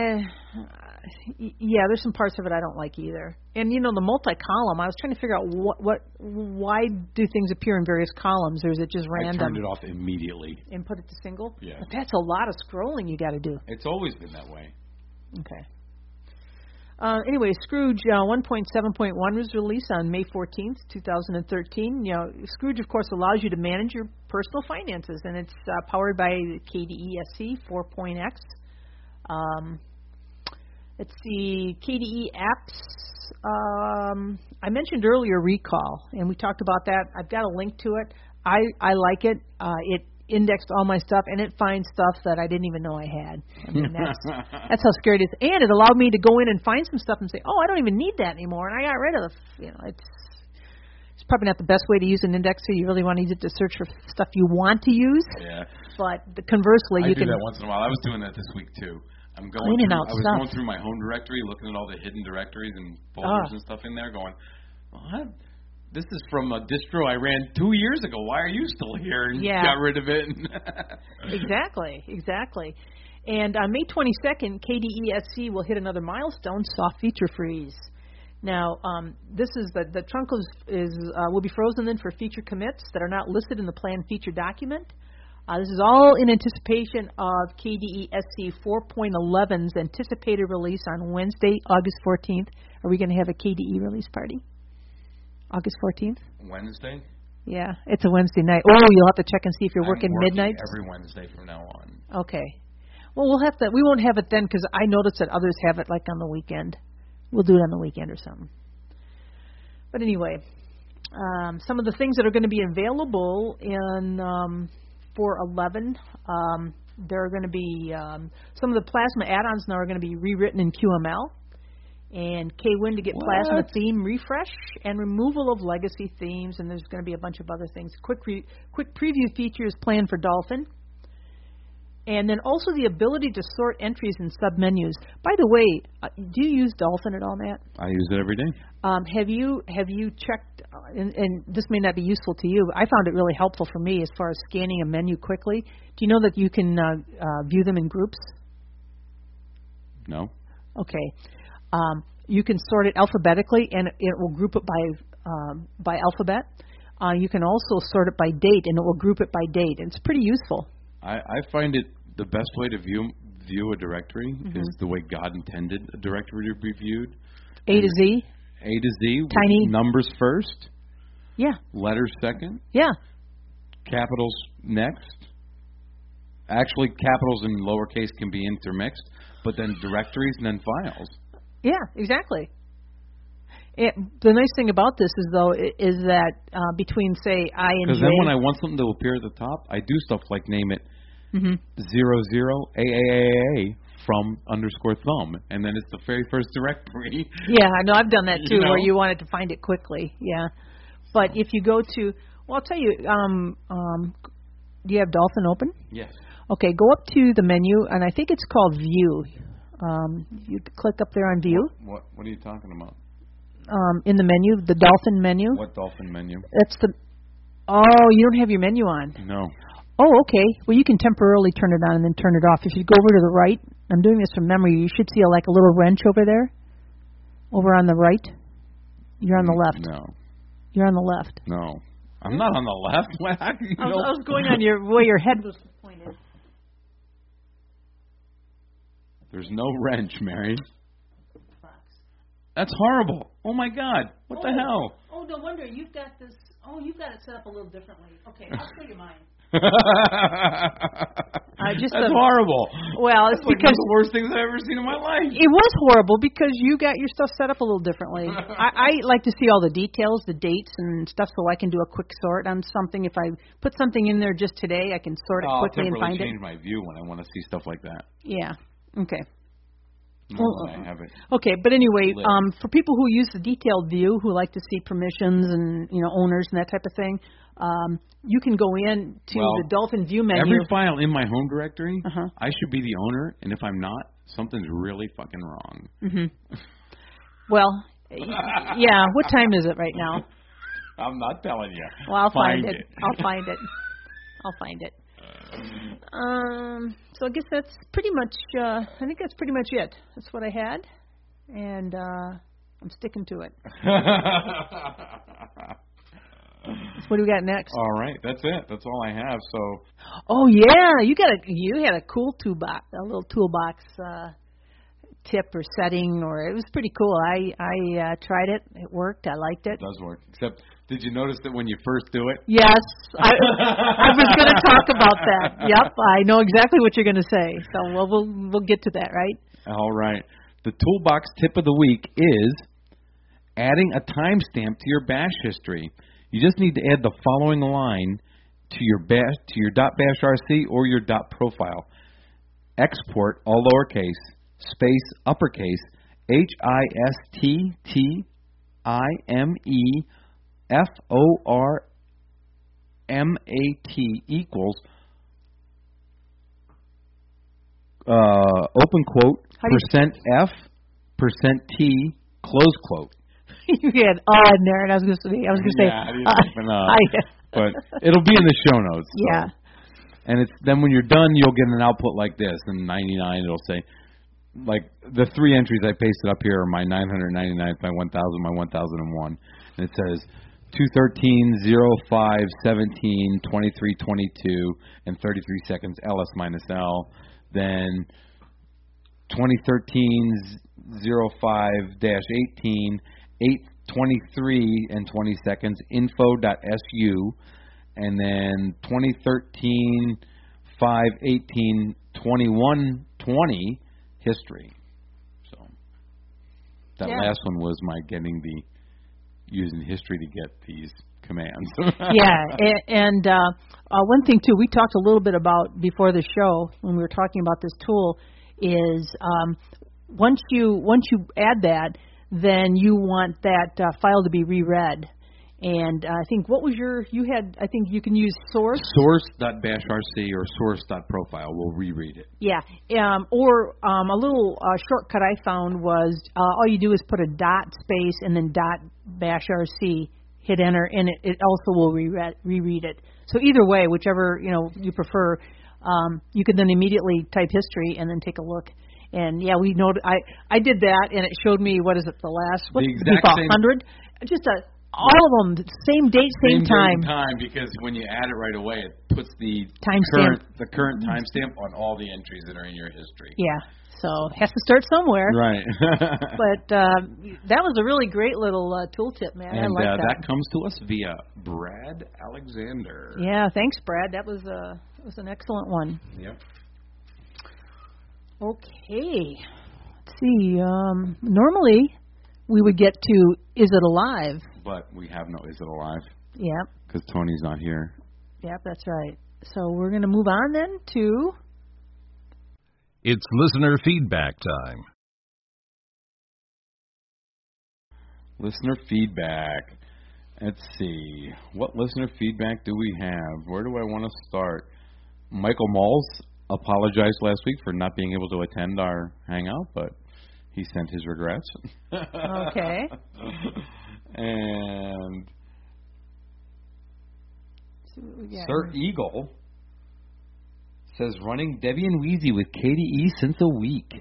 there's some parts of it I don't like either. And the multi-column, I was trying to figure out why do things appear in various columns, or is it just random? I turned it off immediately. And put it to single? Yeah. But that's a lot of scrolling you got to do. It's always been that way. Okay. Anyway, Scrooge 1.7.1 was released on May 14th, 2013. Scrooge, of course, allows you to manage your personal finances, and it's powered by KDE SC 4.x. Let's see, KDE apps. I mentioned earlier Recall, and we talked about that. I've got a link to it. I like it. It indexed all my stuff, and it finds stuff that I didn't even know I had. I mean, that's how scary it is. And it allowed me to go in and find some stuff and say, oh, I don't even need that anymore, and I got rid of it's probably not the best way to use an indexer. You really want to use it to search for stuff you want to use. Yeah. But conversely, I do that once in a while. I was doing that this week too. I was going through my home directory, looking at all the hidden directories and folders and stuff in there, going, this is from a distro I ran 2 years ago. Why are you still here? And got rid of it. Exactly. And on May 22nd, KDE SC will hit another milestone, soft feature freeze. Now, this is the trunk will be frozen then for feature commits that are not listed in the planned feature document. This is all in anticipation of KDE SC 4.11's anticipated release on Wednesday, August 14th. Are we going to have a KDE release party? August 14th? Wednesday? Yeah, it's a Wednesday night. Oh, you'll have to check and see if you're working midnight. Every Wednesday from now on. Okay. Well, we won't have it then, because I noticed that others have it like on the weekend. We'll do it on the weekend or something. But anyway, some of the things that are going to be available in 4.11, there are going to be some of the Plasma add-ons now are going to be rewritten in QML. And KWin to get Plasma theme refresh and removal of legacy themes, and there's going to be a bunch of other things. Quick preview features planned for Dolphin. And then also the ability to sort entries in submenus. By the way, do you use Dolphin at all, Matt? I use it every day. Have you checked, and this may not be useful to you, but I found it really helpful for me as far as scanning a menu quickly. Do you know that you can view them in groups? No. Okay. You can sort it alphabetically, and it will group it by alphabet. You can also sort it by date, and it will group it by date. And it's pretty useful. I find it the best way to view a directory is the way God intended a directory to be viewed. A to Z. A to Z. Tiny. Numbers first. Yeah. Letters second. Yeah. Capitals next. Actually, capitals and lowercase can be intermixed, but then directories and then files. Yeah, exactly. The nice thing about this is that between, say, I and J... Because then when I want something to appear at the top, I do stuff like name it 00AAAA from _thumb, and then it's the very first directory. Yeah, I know. I've done that too, where you wanted to find it quickly. Yeah. But if you go to... Well, I'll tell you, do you have Dolphin open? Yes. Okay, go up to the menu, and I think it's called View. You click up there on View. What are you talking about? In the menu, the Dolphin menu. What Dolphin menu? That's the. Oh, you don't have your menu on. No. Oh, okay. Well, you can temporarily turn it on and then turn it off. If you go over to the right, I'm doing this from memory. You should see a little wrench over there. Over on the right. You're on the left. No. You're on the left. No. I'm not on the left. I was going on where your head was pointed. There's no wrench, Mary. That's horrible. Oh my God. What the hell? Oh, no wonder you've got this. Oh, you've got it set up a little differently. Okay, I'll show you mine. That's horrible. Well, it's That's because one of the worst things I've ever seen in my life. It was horrible because you got your stuff set up a little differently. I like to see all the details, the dates and stuff, so I can do a quick sort on something. If I put something in there just today, I can sort it quickly and find it. I'll change my view when I want to see stuff like that. Yeah. Okay. I have it. Okay, but anyway, for people who use the detailed view, who like to see permissions and owners and that type of thing, you can go in to the Dolphin View menu. Every file in my home directory, I should be the owner, and if I'm not, something's really fucking wrong. Mm-hmm. Well, yeah. What time is it right now? I'm not telling you. Well, I'll find it. I'll find it. I'll find it. So I guess that's pretty much. I think that's pretty much it. That's what I had, and I'm sticking to it. What do we got next? All right, that's it. That's all I have. So. Oh yeah, you had a cool toolbox, a little toolbox tip or setting, or it was pretty cool. I tried it. It worked. I liked it. It does work. Except, did you notice that when you first do it? Yes, I was going to talk about that. Yep, I know exactly what you're going to say. So we'll get to that, right? All right. The toolbox tip of the week is adding a timestamp to your bash history. You just need to add the following line to your .bashrc or your .profile. Export, all lowercase, space uppercase, HISTTIMEFORMAT equals open quote %F %T close quote. You had in there, and I was going to say, but it'll be in the show notes. So. Yeah. And then when you're done, you'll get an output like this. And 99, it'll say, like the three entries I pasted up here are my 999th, my 1000, my 1001. And it says 213, 05, 17, 23, 22, and 33 seconds LS minus L. Then 2013, 05-18, 8:23 and 20 seconds info.su, and then 2013 5:18 21:20 history. So that last one was my using history to get these commands. Yeah, and one thing too we talked a little bit about before the show when we were talking about this tool is once you add that, then you want that file to be reread. And I think I think you can use source. Source.bashrc or source.profile will reread it. Yeah. Or a little shortcut I found was all you do is put a dot space and then .bashrc, hit enter, and it also will reread it. So either way, whichever you prefer, you can then immediately type history and then take a look. And yeah, we know I did that, and it showed me the last 100, just all of them same date, same time. Because when you add it right away, it puts the current timestamp on all the entries that are in your history. Yeah, so it has to start somewhere. Right. But that was a really great little tooltip, man. And I like that. That comes to us via Brad Alexander. Yeah, thanks, Brad. That was an excellent one. Yep. Okay, let's see. Normally, we would get to Is It Alive? But we have no Is It Alive? Yep. Because Tony's not here. Yep, that's right. So we're going to move on then to... It's listener feedback time. Listener feedback. Let's see. What listener feedback do we have? Where do I want to start? Michael Malls apologized last week for not being able to attend our hangout, but he sent his regrets. Okay. And Sir Eagle says running Debbie and Wheezy with KDE since a week.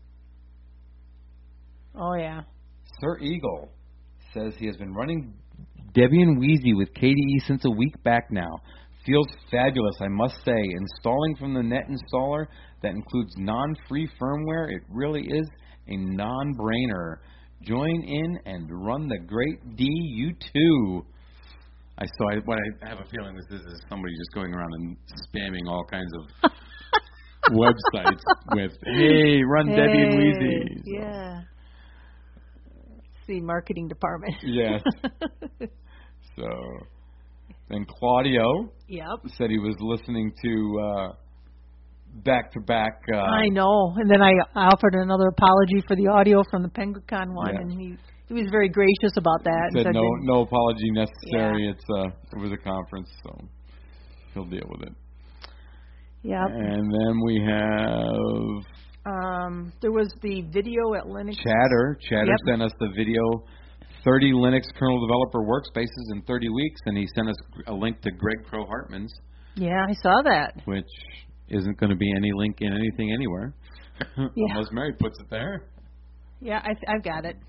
Oh, yeah. Sir Eagle says he has been running Debbie and Wheezy with KDE since a week back now. Feels fabulous, I must say. Installing from the net installer that includes non-free firmware, it really is a non-brainer. Join in and run the great D, you too. I have a feeling this is somebody just going around and spamming all kinds of websites with, hey, run Debbie and Wheezy. So. Yeah. It's the marketing department. Yes. So then Claudio said he was listening to back-to-back. I know. And then I offered another apology for the audio from the PenguinCon one, and he was very gracious about that. He said no apology necessary. Yeah. It was a conference, so he'll deal with it. Yeah. And then we have there was the video at Linux. Chatter sent us the video, 30 Linux kernel developer workspaces in 30 weeks, and he sent us a link to Greg Kroah-Hartman's. Yeah, I saw that. Which isn't going to be any link in anything anywhere, unless Mary puts it there. Yeah, I've got it.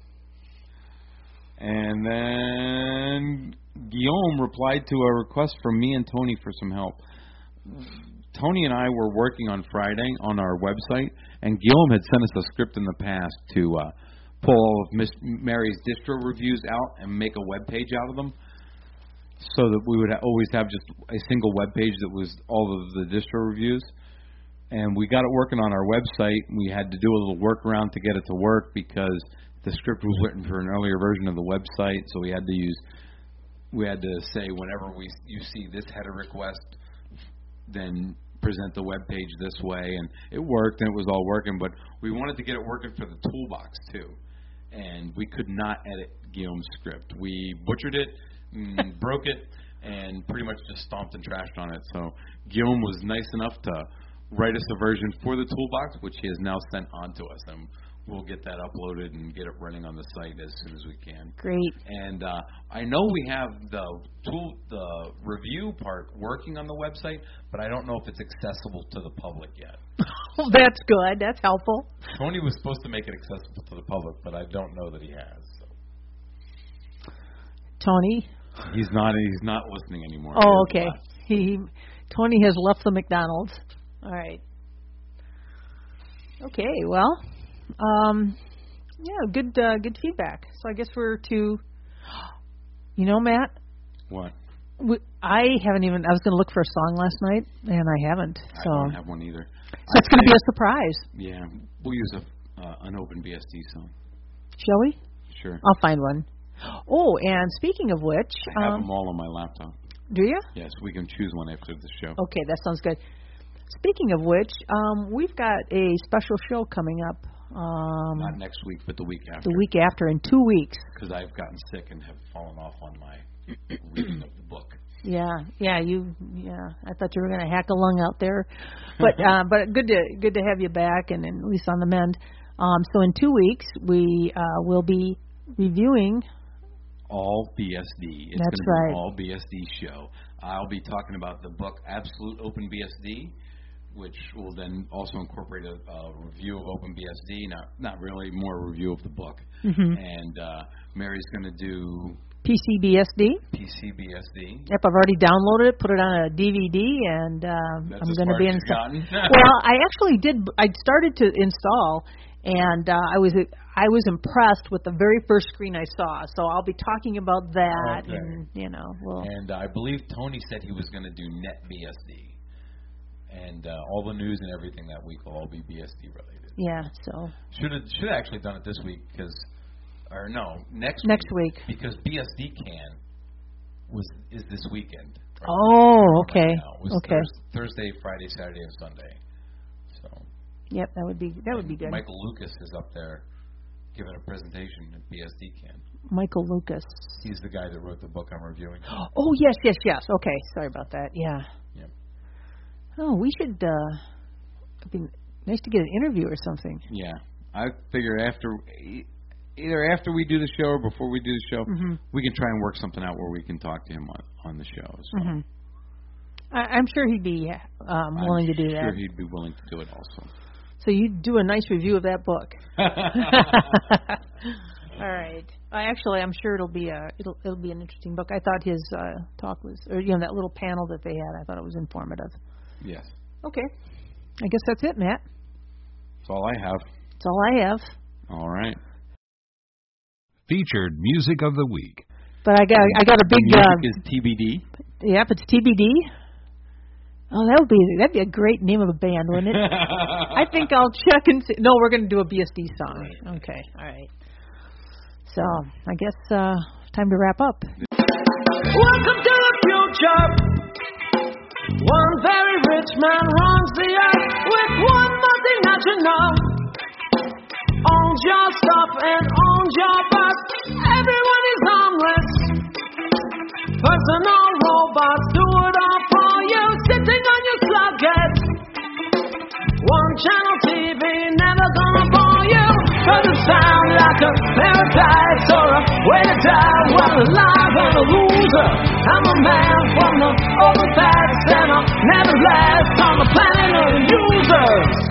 And then Guillaume replied to a request from me and Tony for some help. Tony and I were working on Friday on our website, and Guillaume had sent us a script in the past to pull all of Miss Mary's distro reviews out and make a web page out of them, so that we would always have just a single web page that was all of the distro reviews. And we got it working on our website. We had to do a little workaround to get it to work because the script was written for an earlier version of the website, so we had to say whenever you see this header request, then present the web page this way, and it worked, and it was all working, but we wanted to get it working for the toolbox too, and we could not edit Guillaume's script. We butchered it, and broke it, and pretty much just stomped and trashed on it. So Guillaume was nice enough to write us a version for the toolbox, which he has now sent on to us, and we'll get that uploaded and get it running on the site as soon as we can. Great. And I know we have the review part working on the website, but I don't know if it's accessible to the public yet. Well, that's good. That's helpful. Tony was supposed to make it accessible to the public, but I don't know that he has. So. Tony? He's not listening anymore. Oh, okay. Tony has left the McDonald's. All right. Okay, well, good feedback. So I guess we're to, Matt? What? I haven't even, I was going to look for a song last night, and I haven't. So I don't have one either. So it's going to be a surprise. Yeah, we'll use an OpenBSD song. Shall we? Sure. I'll find one. Oh, and speaking of which... I have them all on my laptop. Do you? Yes, we can choose one after the show. Okay, that sounds good. Speaking of which, we've got a special show coming up. Not next week, but the week after. The week after, in 2 weeks. Because I've gotten sick and have fallen off on my reading of the book. Yeah. I thought you were going to hack a lung out there, but good to have you back and at least on the mend. So in 2 weeks we will be reviewing All BSD. It's That's going to be right. an All BSD show. I'll be talking about the book Absolute OpenBSD, which will then also incorporate a review of OpenBSD. Not really, more a review of the book. Mm-hmm. And Mary's going to do PCBSD. PCBSD. Yep, I've already downloaded it, put it on a DVD, and I'm going to be installing. Well, I actually did. I started to install, and I was impressed with the very first screen I saw. So I'll be talking about that, okay. and And I believe Tony said he was going to do NetBSD, and all the news and everything that week will all be BSD related. Yeah, so should have actually done it this week next week because BSD Can is this weekend. Right? Oh, okay. Right now. It was Okay. Thursday, Friday, Saturday, and Sunday. So. Yep, that would be good. Michael Lucas is up there giving a presentation at BSD Can. Michael Lucas. He's the guy that wrote the book I'm reviewing. Oh, yes. Okay, sorry about that. Yeah. Yep. Oh, we should. It'd be nice to get an interview or something. Yeah, I figure either after we do the show or before we do the show, we can try and work something out where we can talk to him on the show as well. I'm sure he'd be willing to do that. I'm sure he'd be willing to do it also. So you do a nice review of that book. All right. Actually, I'm sure it'll be an interesting book. I thought his talk was, or that little panel that they had, I thought it was informative. Yes. Okay. I guess that's it, Matt. That's all I have. That's all I have. All right. Featured music of the week. But I got a big. The music is TBD. Yep, it's TBD. Oh, that'd be a great name of a band, wouldn't it? I think I'll check and see. No, we're going to do a BSD song. Okay, all right. So I guess time to wrap up. Welcome to the future. One very rich man runs the earth with one multinational. Owns your stuff and owns your bus. Everyone is harmless. Personal robots do it all for you, sitting on your slugget. One channel TV, never gonna bore you. Doesn't sound like a paradise or a way to die. Well, alive and a loser. I'm a man from the open past, and I'll never last on the planet of the users.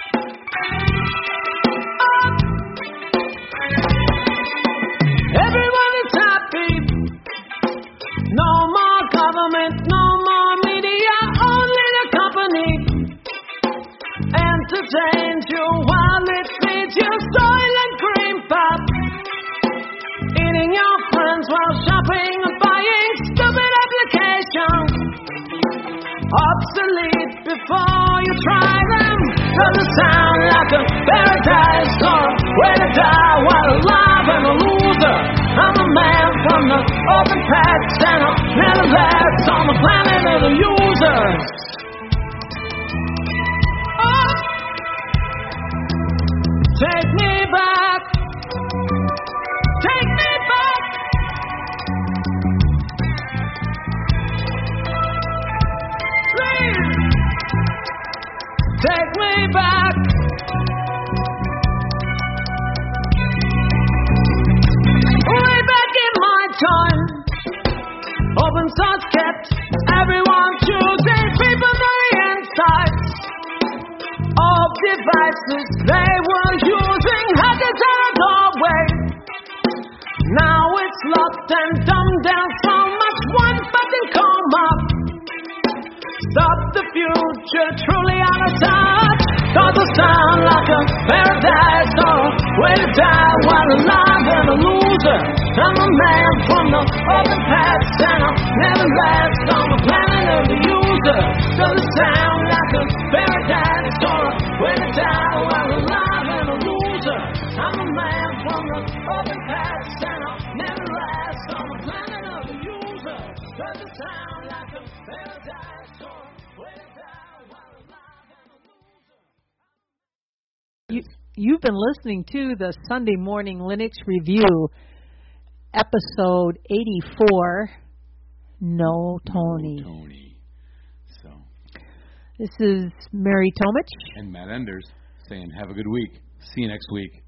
Everyone is happy. No more government, no more media, only the company entertains you while it feeds you soylent cream pop. Eating your friends while shopping and buying stupid applications. Obsolete before you try them. Doesn't sound like a paradise or a way to die while alive and a loser. I'm a man from the open past, and I'll never last on the planet of the users. Oh, take me back. Take me back. Please. Take me back. Way back in my time, open source kept everyone choosing people the insights of devices they were using. Had to tell a doorway. Now it's locked and dumbed down so much. One button coma. Stop the future, truly out of touch. Doesn't sound like a paradise or a way to die while alive and a loser. I'm a man from the open past, and I'll never last on the planet of the user. Doesn't sound like a paradise or a way to die while alive and a loser. I'm a man from the open past, and I'll never last on the planet of the user. Doesn't sound like a paradise or a way to die while alive and a loser. You've been listening to the Sunday Morning Linux Review, episode 84, No Tony. No Tony. So. This is Mary Tomich. And Matt Enders saying have a good week. See you next week.